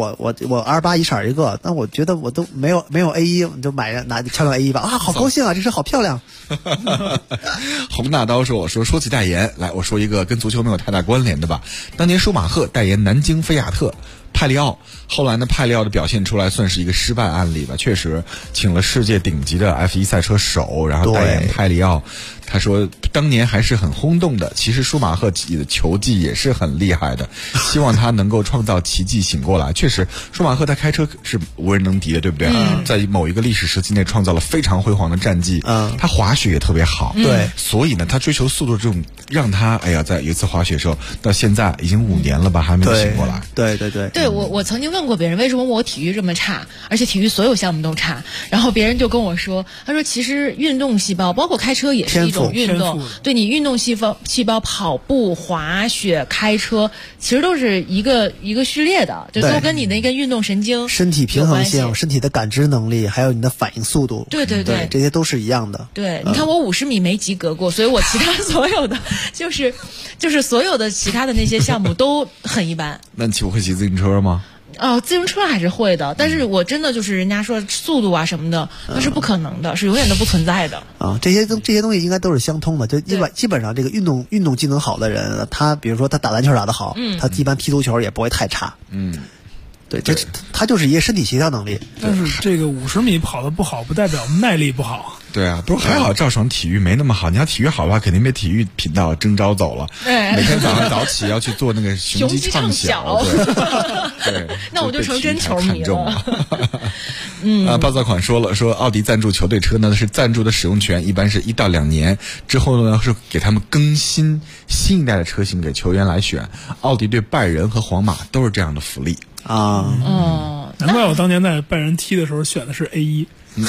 R8一色一个，但我觉得我都没有 A1，你就拿挑上 A1 吧。啊，好高兴啊，这车好漂亮。 洪大刀说起代言来，我说一个跟足球没有太大关联的吧。当年舒马赫代言南京菲亚特。派利奥，后来呢，派利奥的表现出来算是一个失败案例吧。确实，请了世界顶级的 F1 赛车手，然后代言派利奥。他说当年还是很轰动的。其实舒马赫自己的球技也是很厉害的，希望他能够创造奇迹醒过来。确实，舒马赫他开车是无人能敌的，对不对？在某一个历史时期内创造了非常辉煌的战绩。他滑雪也特别好， 对， 所以呢，他追求速度这种让他在有一次滑雪的时候，到现在已经5年了吧，还没有醒过来。 对， 我曾经问过别人，为什么我体育这么差，而且体育所有项目都差，然后别人就跟我说，他说其实运动细胞包括开车也是一种运动，对，你运动细胞跑步、滑雪、开车其实都是一个序列的，就都跟你的一个运动神经、 身体平衡性、身体的感知能力，还有你的反应速度， 对， 这些都是一样的。 对，你看我50米没及格过，所以我其他所有的就是所有的其他的那些项目都很一般。 那你会骑自行车吗？ 自行车还是会的，但是我真的就是人家说速度啊什么的，那是不可能的，是永远都不存在的。 这些东西应该都是相通的，就基本上这个运动技能好的人，他比如说他打篮球打得好，他一般踢足球也不会太差。对，他就是一个身体协调能力。 但是这个50米跑得不好，不代表耐力不好。 对啊，不是还好赵爽体育没那么好，你要体育好的话，肯定被体育频道征召走了。每天早上早起要去做那个雄鸡唱晓。对， 那我就成真球迷了。 暴躁款说奥迪赞助球队车呢是赞助的使用权，一般是1到2年，之后呢是给他们更新新一代的车型给球员来选。奥迪对拜仁和皇马都是这样的福利啊。难怪我当年在拜仁踢的时候选的是 A1。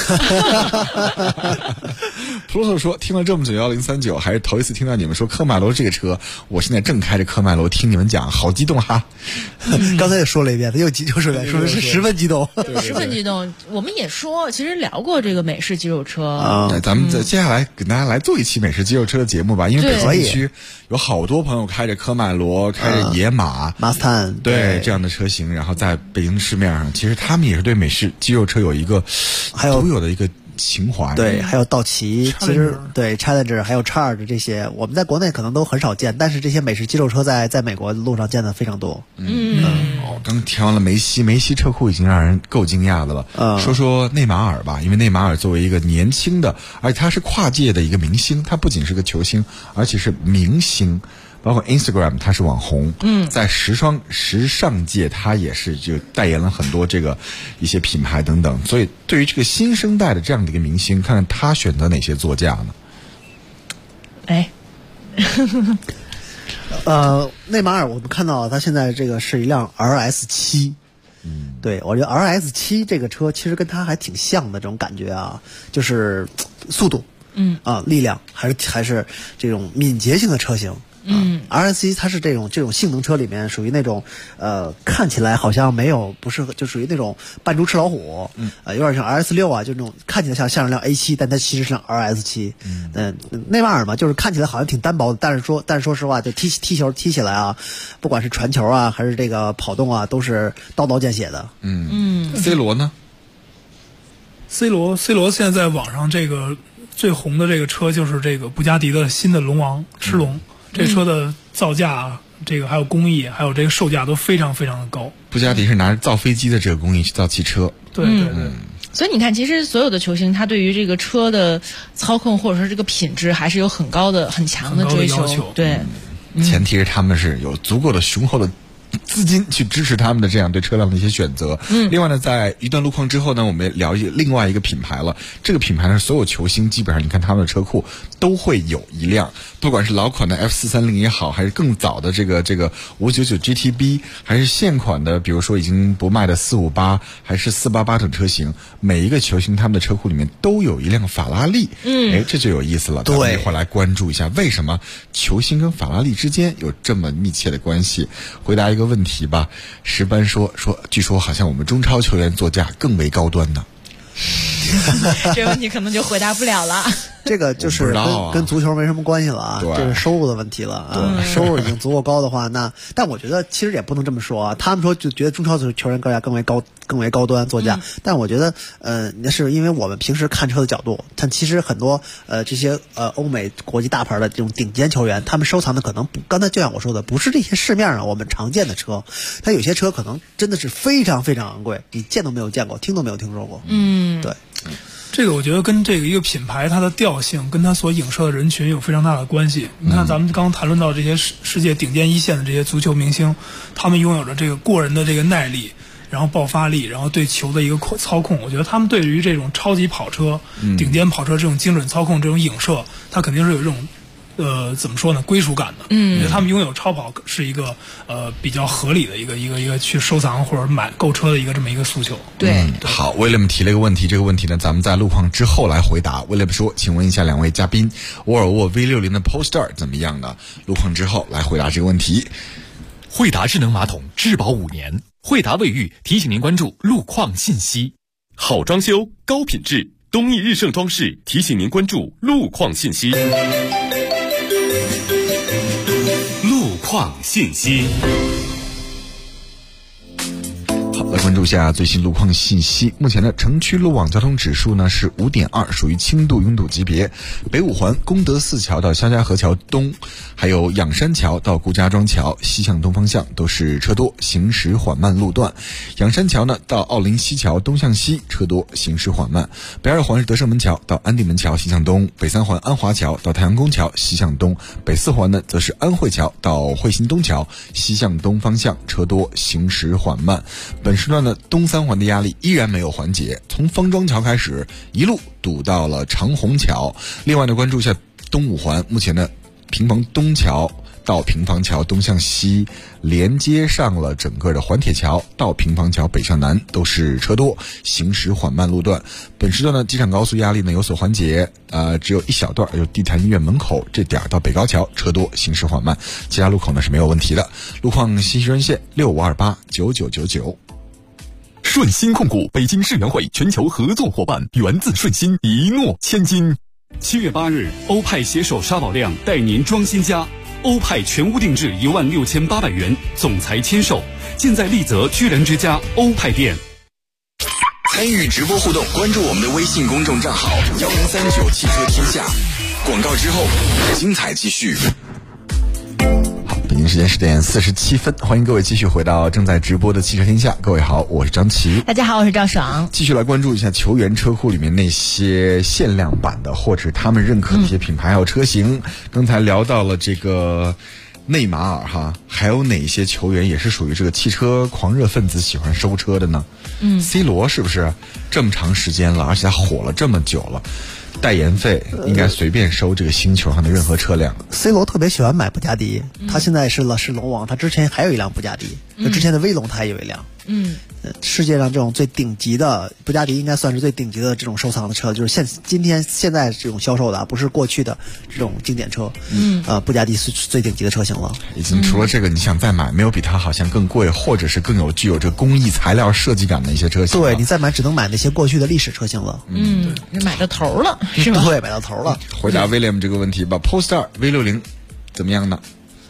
普鲁特说听了这么久1039，还是头一次听到你们说科迈罗这个车，我现在正开着科迈罗听你们讲，好激动哈。 刚才也说了一遍，又说的是十分激动， 十分激动。我们也说其实聊过这个美式肌肉车咱们接下来给大家来做一期美式肌肉车的节目吧，因为北京地区有好多朋友开着科迈罗、开着野马、 马斯坦对这样的车型，然后在北京市面上，其实他们也是对美式肌肉车有一个独有的一个情怀。 对，还有道奇，其实对 Challenger 还有 Charge 这些，我们在国内可能都很少见，但是这些美式肌肉车在美国路上见的非常多。 刚提完了梅西车库已经让人够惊讶的了。说内马尔吧，因为内马尔作为一个年轻的，而且他是跨界的一个明星，他不仅是个球星，而且是明星。包括 Instagram 他是网红，在时尚界他也是就代言了很多这个一些品牌等等，所以对于这个新生代的这样的一个明星，看看他选择哪些座驾呢？ 内马尔我们看到他现在这个是一辆 RS7。对，我觉得 RS7 这个车其实跟他还挺像的这种感觉啊，就是速度，力量还是这种敏捷性的车型。RS7 它是这种性能车里面属于那种看起来好像没有不是就属于那种扮猪吃老虎，有点像 RS6 啊，就那种看起来像一辆 A7， 但它其实是辆 RS7。内马尔嘛，就是看起来好像挺单薄的，但是说实话，就踢球踢起来啊，不管是传球啊还是这个跑动啊，都是刀刀见血的。 C 罗呢？ C 罗现在在网上这个最红的这个车就是这个布加迪的新的龙王狮龙，这车的造价，这个还有工艺，还有这个售价都非常非常的高。 布加迪是拿着造飞机的这个工艺去造汽车。 对对对。 所以你看，其实所有的球星，他对于这个车的操控或者说这个品质，还是有很强的追求。对， 前提是他们是有足够的雄厚的资金去支持他们的这样对车辆的一些选择。另外呢，在一段路况之后呢，我们聊另外一个品牌了。这个品牌呢，所有球星基本上你看他们的车库都会有一辆，不管是老款的 F430也好，还是更早的这个599 GTB， 还是现款的，比如说已经不卖的458，还是488等车型，每一个球星他们的车库里面都有一辆法拉利。这就有意思了。咱们一会儿来关注一下，为什么球星跟法拉利之间有这么密切的关系？回答一个问题吧。石班说，据说好像我们中超球员座驾更为高端呢。 这问题可能就回答不了了。 这个就是跟足球没什么关系了啊，这是收入的问题了啊。收入已经足够高的话，但我觉得其实也不能这么说啊。他们说就觉得中超球员座驾更为高端座驾，但我觉得那是因为我们平时看车的角度，但其实很多这些欧美国际大牌的这种顶尖球员，他们收藏的可能刚才就像我说的，不是这些市面上我们常见的车，他有些车可能真的是非常非常昂贵，你见都没有见过，听都没有听说过。对。 这个我觉得跟这个一个品牌它的调性跟它所影射的人群有非常大的关系。你看咱们刚刚谈论到这些世界顶尖一线的这些足球明星，他们拥有着这个过人的这个耐力，然后爆发力，然后对球的一个操控，我觉得他们对于这种超级跑车、顶尖跑车这种精准操控这种影射，它肯定是有这种怎么说呢，归属感的。我觉得他们拥有超跑是一个比较合理的一个去收藏或者购车的一个这么一个诉求。 对， 好，威廉提了一个问题，这个问题呢，咱们在路况之后来回答。威廉说，请问一下两位嘉宾，沃尔沃 V60 的 Polestar 怎么样呢？路况之后来回答这个问题。 惠达智能马桶质保5年，惠达卫浴提醒您关注路况信息。 好装修，高品质，东义日盛装饰提醒您关注路况信息。路况信息。 好，来关注一下最新路况信息。目前呢，城区路网交通指数呢是5.2，属于轻度拥堵级别。北五环功德寺桥到肖家河桥东，还有仰山桥到顾家庄桥西向东方向都是车多，行驶缓慢路段。仰山桥呢到奥林西桥东向西车多，行驶缓慢。北二环是德胜门桥到安定门桥西向东，北三环安华桥到太阳宫桥西向东，北四环呢则是安慧桥到汇鑫东桥西向东方向车多，行驶缓慢。本时段的东三环的压力依然没有缓解，从方庄桥开始一路堵到了长虹桥。另外呢，关注一下东五环，目前呢平房东桥到平房桥东向西连接上了整个的环铁桥到平房桥北向南都是车多，行驶缓慢路段。本时段呢机场高速压力呢有所缓解，只有一小段有地坛医院门口这点到北高桥车多，行驶缓慢，其他路口呢是没有问题的。路况信息专线65289999。 顺鑫控股北京世园会全球合作伙伴，源自顺鑫，一诺千金。7月8日，欧派携手沙宝亮带您装新家，欧派全屋定制16800元，总裁签售，现在丽泽居然之家欧派店。 参与直播互动，关注我们的微信公众账号1039汽车天下。广告之后，精彩继续。 北京时间10点47分，欢迎各位继续回到正在直播的汽车天下。各位好，我是张琪。 大家好，我是赵爽。 继续来关注一下球员车库里面那些限量版的或者他们认可的一些品牌还有车型。刚才聊到了这个内马尔哈，还有哪些球员也是属于这个汽车狂热分子喜欢收车的呢？C 罗是不是这么长时间了，而且他火了这么久了，代言费应该随便收这个星球上的任何车辆。 C 罗特别喜欢买布加迪，他现在是龙王，他之前还有一辆布加迪，之前的威龙他也有一辆。世界上这种最顶级的布加迪应该算是最顶级的这种收藏的车，就是现在这种销售的，不是过去的这种经典车。布加迪是最顶级的车型了。 已经除了这个，你想再买，没有比它好像更贵，或者是更具有这个工艺材料设计感的一些车型。 对，你再买只能买那些过去的历史车型了。 你买到头了，是吧？ 对，买到头了。 回答 William 这个问题吧，Polestar V60怎么样呢？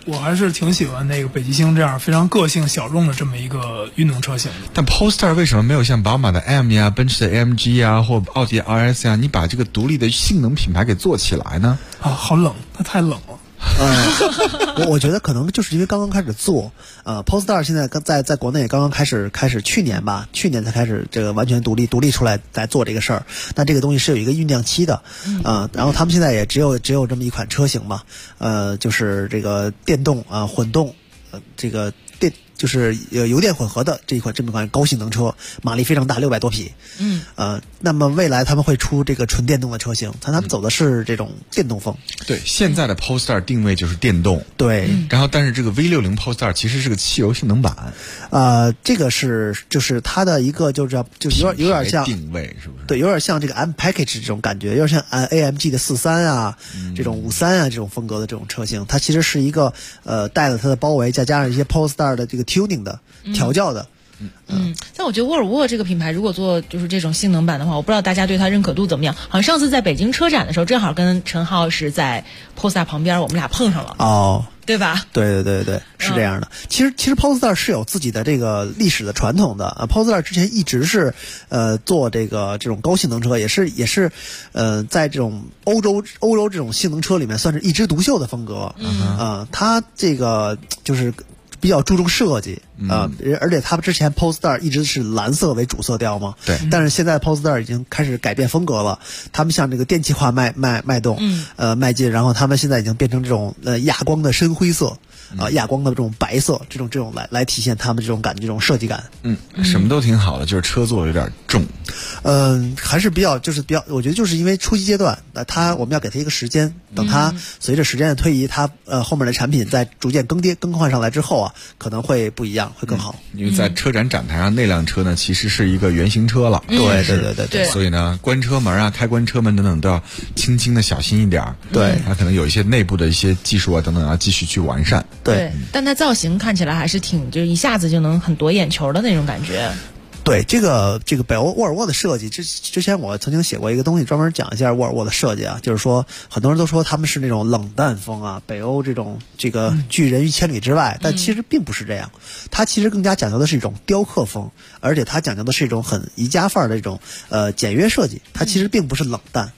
我还是挺喜欢那个北极星这样非常个性小众的这么一个运动车型。 但 Polestar 为什么没有像宝马的 M 呀、奔驰的 AMG 呀，或奥迪 RS 呀，你把这个独立的性能品牌给做起来呢？ 啊，好冷，它太冷了。 我觉得可能就是因为刚刚开始做，Polestar 现在在国内也刚刚开始，去年才开始这个完全独立出来来做这个事儿。但这个东西是有一个酝酿期的，然后他们现在也只有这么一款车型嘛，就是这个电动混动，这个就是油电混合的这么一款高性能车，马力非常大，600多匹。那么未来他们会出这个纯电动的车型，他们走的是这种电动风。 对，现在的 Polestar 定位就是电动。 对， 然后但是这个 V60 Polestar 其实是个汽油性能版。 这个就是它的一个就是有点像定位，是不是？ 对，有点像这个 M Package 这种感觉，有点像 AMG 的43啊，这种53啊这种风格的这种车型，它其实是一个带了它的包围，再加上一些 Polestar 的这个 tuning 的调教的。 但我觉得沃尔沃这个品牌如果做就是这种性能版的话，我不知道大家对它认可度怎么样。好像上次在北京车展的时候，正好跟陈浩是在 Polestar 旁边，我们俩碰上了。 哦， 对吧？ 对，是这样的。其实 Polestar 是有自己的这个历史的传统的。Polestar 之前一直是做这种高性能车，也是在这种欧洲这种性能车里面算是一枝独秀的风格。它这个就是比较注重设计而且他们之前 Polestar 一直是蓝色为主色调嘛， 对。 但是现在 Polestar 已经开始改变风格了，他们向这个电气化脉动迈进，然后他们现在已经变成这种哑光的深灰色。哑光的这种白色，这种来体现他们这种感觉，这种设计感。 什么都挺好的，就是车座有点重。 还是比较，我觉得就是因为初期阶段，我们要给它一个时间，等它随着时间的推移，它后面的产品在逐渐更换上来之后可能会不一样，会更好。 因为在车展展台上那辆车呢，其实是一个原型车了。 对， 所以呢，关车门开关车门等等都要轻轻的小心一点。 对， 它可能有一些内部的一些技术等等要继续去完善。 对， 但它造型看起来还是就是一下子就能很夺眼球的那种感觉。 对，这个沃尔沃的设计，之前我曾经写过一个东西，专门讲一下沃尔沃的设计就是说很多人都说他们是那种冷淡风北欧这个拒人于千里之外，但其实并不是这样，它其实更加讲究的是一种雕刻风，而且它讲究的是一种很宜家范儿的这种简约设计，它其实并不是冷淡。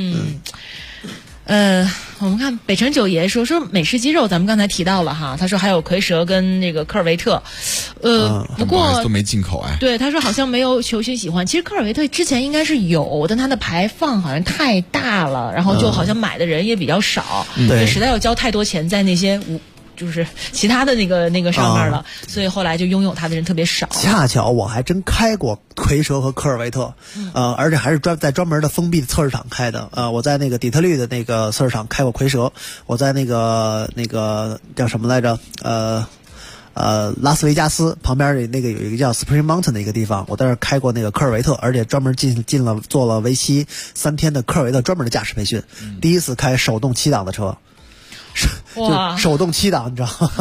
我们看北辰九爷说美式鸡肉，咱们刚才提到了哈，他说还有蝰蛇跟那个科尔维特，不过都没进口对，他说好像没有球星喜欢。其实科尔维特之前应该是有，但它的排放好像太大了，然后就好像买的人也比较少， 对， 实在要交太多钱在那些就是其他的那个上面了，所以后来就拥有它的人特别少。 恰巧我还真开过蝰蛇和科尔维特，而且还是专门的封闭的测试场开的。我在那个底特律的那个测试场开过蝰蛇，我在那个叫什么来着？拉斯维加斯旁边的那个有一个叫 Spring Mountain 的一个地方，我在那儿开过那个科尔维特，而且专门做了为期3天的科尔维特专门的驾驶培训，第一次开手动7档的车。就手动7档，你知道吗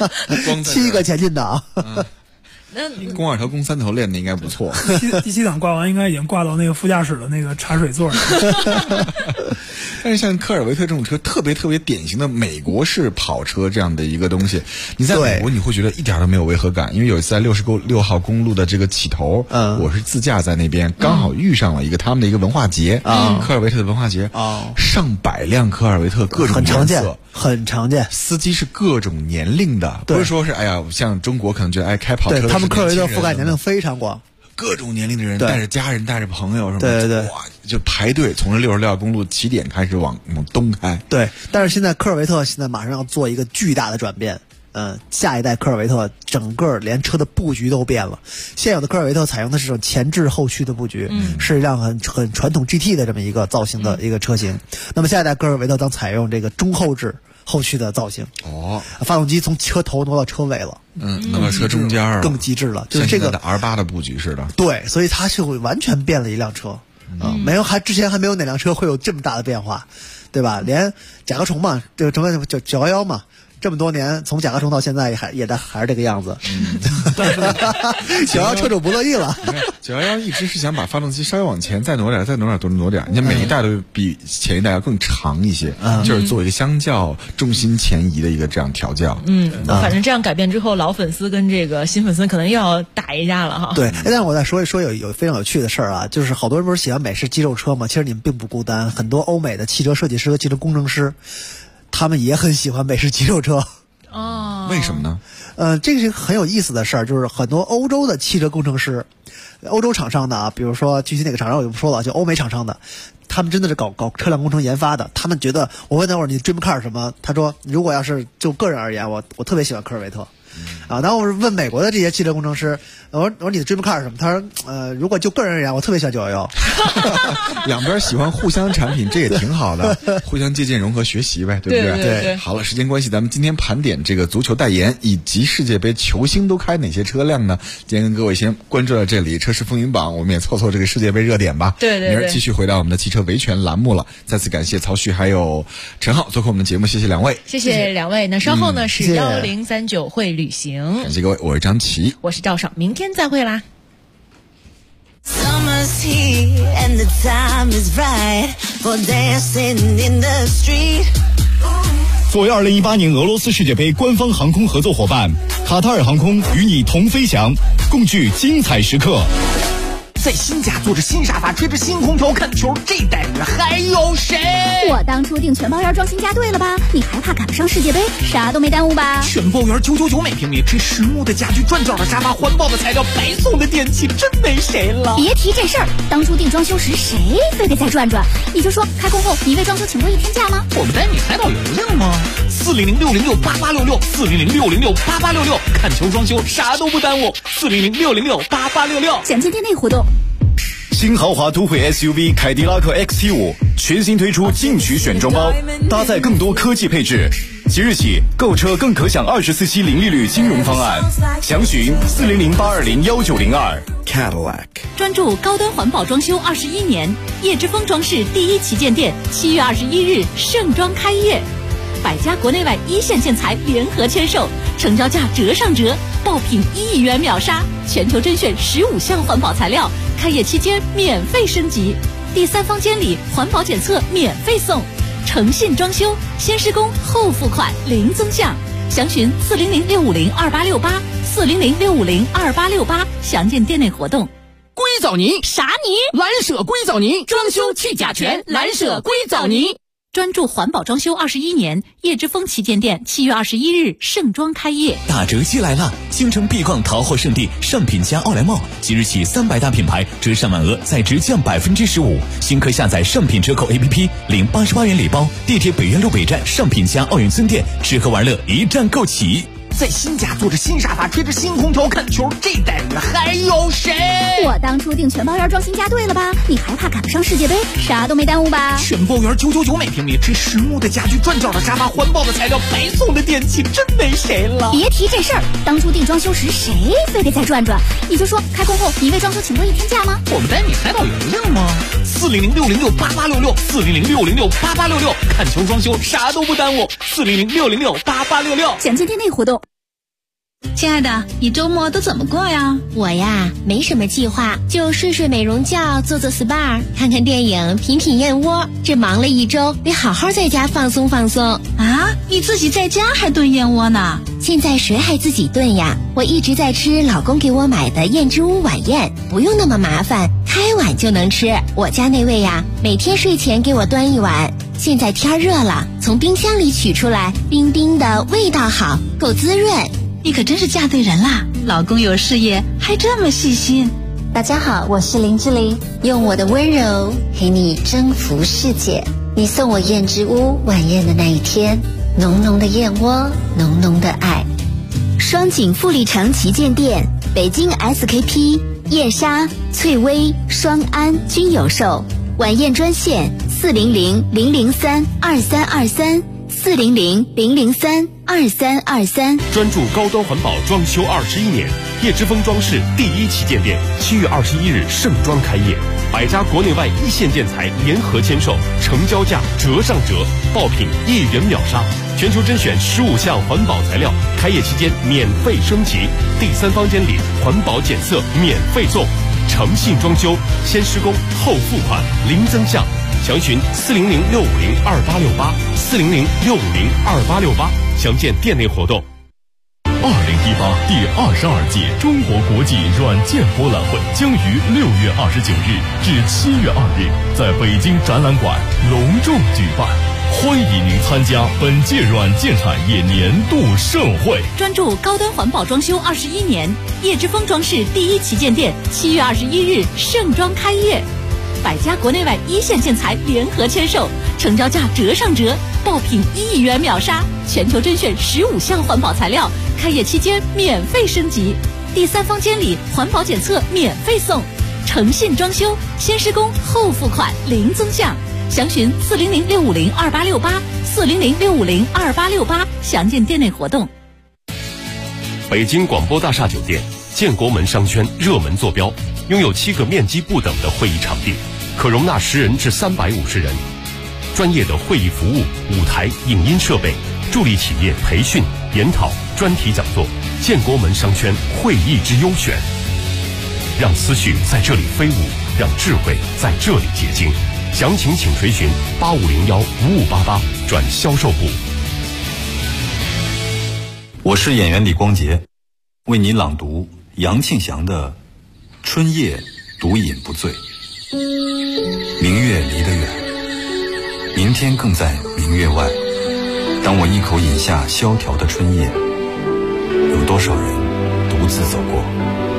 ？7个前进档。 那肱二头肱三头练的应该不错。 第7档挂完，应该已经挂到那个副驾驶的那个茶水座了。 但是像科尔维特这种车，特别典型的美国式跑车这样的一个东西，你在美国你会觉得一点都没有违和感。因为有一次在66号公路的这个起头，我是自驾在那边，刚好遇上了他们的一个文化节，科尔维特的文化节，上百辆科尔维特，各种颜色， 很常见， 司机是各种年龄的，不是说是像中国可能觉得开跑车的， 他们科尔维特覆盖年龄非常广。 各种年龄的人带着家人带着朋友什么对， 哇，就排队从这66号公路起点开始往东开。 对，但是现在科尔维特马上要做一个巨大的转变。下一代科尔维特整个连车的布局都变了。现有的科尔维特采用的是这种前置后驱的布局，是一辆很传统 GT 的这么一个造型的一个车型。那么下一代科尔维特将采用这个中后置后驱的造型。发动机从车头挪到车尾了。 那么车中间更极致了，就是这个的 R8 的布局似的。 对，所以它是会完全变了一辆车。之前还没有哪辆车会有这么大的变化，对吧？连甲壳虫嘛，这个911嘛。 这么多年，从甲壳虫到现在还是这个样子。911车主不乐意了。 911一直是想把发动机稍微往前再挪点，再挪点。你看每一代都比前一代要更长一些，就是做一个相较重心前移的一个这样调教。 反正这样改变之后，老粉丝跟这个新粉丝可能又要打一架了哈。 对，但是我再说一说有非常有趣的事儿啊，就是好多人不是喜欢美式肌肉车吗？其实你们并不孤单，很多欧美的汽车设计师和汽车工程师，他们也很喜欢美式肌肉车。 哦， 为什么呢？ 这个是很有意思的事儿，就是很多欧洲的汽车工程师，欧洲厂商的啊，比如说具体哪个厂商我就不说了，就欧美厂商的，他们真的是搞车辆工程研发的。他们觉得，我问那会儿你 Dream Car 什么？他说，如果要是就个人而言，我特别喜欢科尔维特。然后我问美国的这些汽车工程师，我说你的 Dream Car 是什么？他说，如果就个人而言，我特别喜欢911。 两边喜欢互相产品，这也挺好的，互相借鉴、融合、学习呗，对不对？对。 好了，时间关系，咱们今天盘点这个足球代言以及世界杯球星都开哪些车辆呢？今天跟各位先关注到这里，车市风云榜，我们也凑凑这个世界杯热点吧。 对。 明儿继续回到我们的汽车维权栏目了。再次感谢曹旭还有陈浩做客我们的节目，谢谢两位。 谢谢两位。那稍后呢是1039会旅行。 感谢各位，我是张琪， 我是赵少，明天再会啦。 Summer's here and the time is right for dancing in the street. 作为2018年俄罗斯世界杯官方航空合作伙伴，卡塔尔航空与你同飞翔，共聚精彩时刻。 在新家坐着新沙发，吹着新空调看球，这待遇还有谁？ 我当初订全包园装新家对了吧？你还怕赶不上世界杯？啥都没耽误吧？ 全包园999每平米，这实木的家具，转角的沙发，环保的材料，白送的电器，真没谁了。 别提这事儿，当初订装修时谁非得再转转？你就说开工后你为装修请过1天假吗？ 我们带你猜到邮令吗？400-606-8866，400-606-8866，看球装修啥都不耽误，400-606-8866。 详见店内活动。 新豪华都会 SUV 凯迪拉克 XT5 全新推出进取选装包，搭载更多科技配置。即日起购车更可享24期零利率金融方案，详询400-820-1902。 Cadillac 专注高端环保装修21年，叶之峰装饰第1旗舰店7月21日盛装开业，100家国内外一线建材联合签售，成交价折上折，爆品1亿元秒杀，全球甄选15项环保材料，开业期间免费升级，第3方监理环保检测免费送，诚信装修，先施工后付款零增项，详询400-650-2868，400-650-2868，详见店内活动。 硅藻泥啥泥？ 蓝舍硅藻泥，装修去甲醛，蓝舍硅藻泥。 专注环保装修21年，叶之峰旗舰店7月21日盛装开业， 打折季来了！京城必逛淘货圣地上品家奥莱茂，即日起300大品牌折上满额再直降15%，新客下载上品折扣 APP 领88元礼包，地铁北苑路北站上品家奥运村店，吃喝玩乐一站购齐。 在新家坐着新沙发，吹着新空调看球，这待遇还有谁？ 我当初订全包园装新家对了吧？你还怕赶不上世界杯？啥都没耽误吧？ 全包园999每平米，这实木的家具，转角的沙发，环保的材料，白送的电器，真没谁了。 别提这事儿，当初订装修时谁非得再转转？你就说开工后你为装修请过1天假吗？ 我们带你猜到邮令吗？400-606-8866，400-606-8866，看球装修啥都不耽误，400-606-8866。 详见店内活动。 亲爱的，你周末都怎么过呀？ 我呀，没什么计划，就睡睡美容觉，做做 SPA， 看看电影，品品燕窝。这忙了一周，得好好在家放松放松。 啊，你自己在家还炖燕窝呢？ 现在谁还自己炖呀？我一直在吃老公给我买的燕之屋晚宴，不用那么麻烦，开碗就能吃。我家那位呀，每天睡前给我端一碗。现在天热了，从冰箱里取出来，冰冰的，味道好，够滋润。 你可真是嫁对人啦！老公有事业，还这么细心。 大家好，我是林志玲，用我的温柔陪你征服世界。你送我燕之屋晚宴的那一天，浓浓的燕窝，浓浓的爱。 双井富力城旗舰店，北京 SKP、燕莎、翠微、双安均有售。晚宴专线400-003-2323，400-003-2323。 专注高端环保装修21年， 叶之峰装饰第1旗舰店7月21日盛装开业，100家国内外一线建材联合签售，成交价折上折，爆品1元秒杀，全球甄选15项环保材料，开业期间免费升级，第3方监理环保检测免费送，诚信装修，先施工后付款，零增项。详询400-650-2868，400-650-2868，详见店内活动。 2018第22届中国国际软件博览会将于6月29日至7月2日在北京展览馆隆重举办，欢迎您参加本届软件产业年度盛会。 专注高端环保装修21年，叶之峰装饰第1旗舰店7月21日盛装开业，100家国内外一线建材联合签售，成交价折上折，爆品1元秒杀，全球甄选15项环保材料，开业期间免费升级，第3方监理环保检测免费送，诚信装修，先施工后付款，零增项。详询400-650-2868，400-650-2868，详见店内活动。 北京广播大厦酒店建国门商圈热门坐标，拥有7个面积不等的会议场地，可容纳10人至350人，专业的会议服务、舞台、影音设备，助力企业培训、研讨、专题讲座。建国门商圈会议之优选，让思绪在这里飞舞，让智慧在这里结晶。详情请垂询8501-5588转销售部。 我是演员李光洁，为你朗读杨庆祥的《春夜独饮不醉》。明月离得远，明天更在明月外。当我一口饮下萧条的春夜，有多少人独自走过？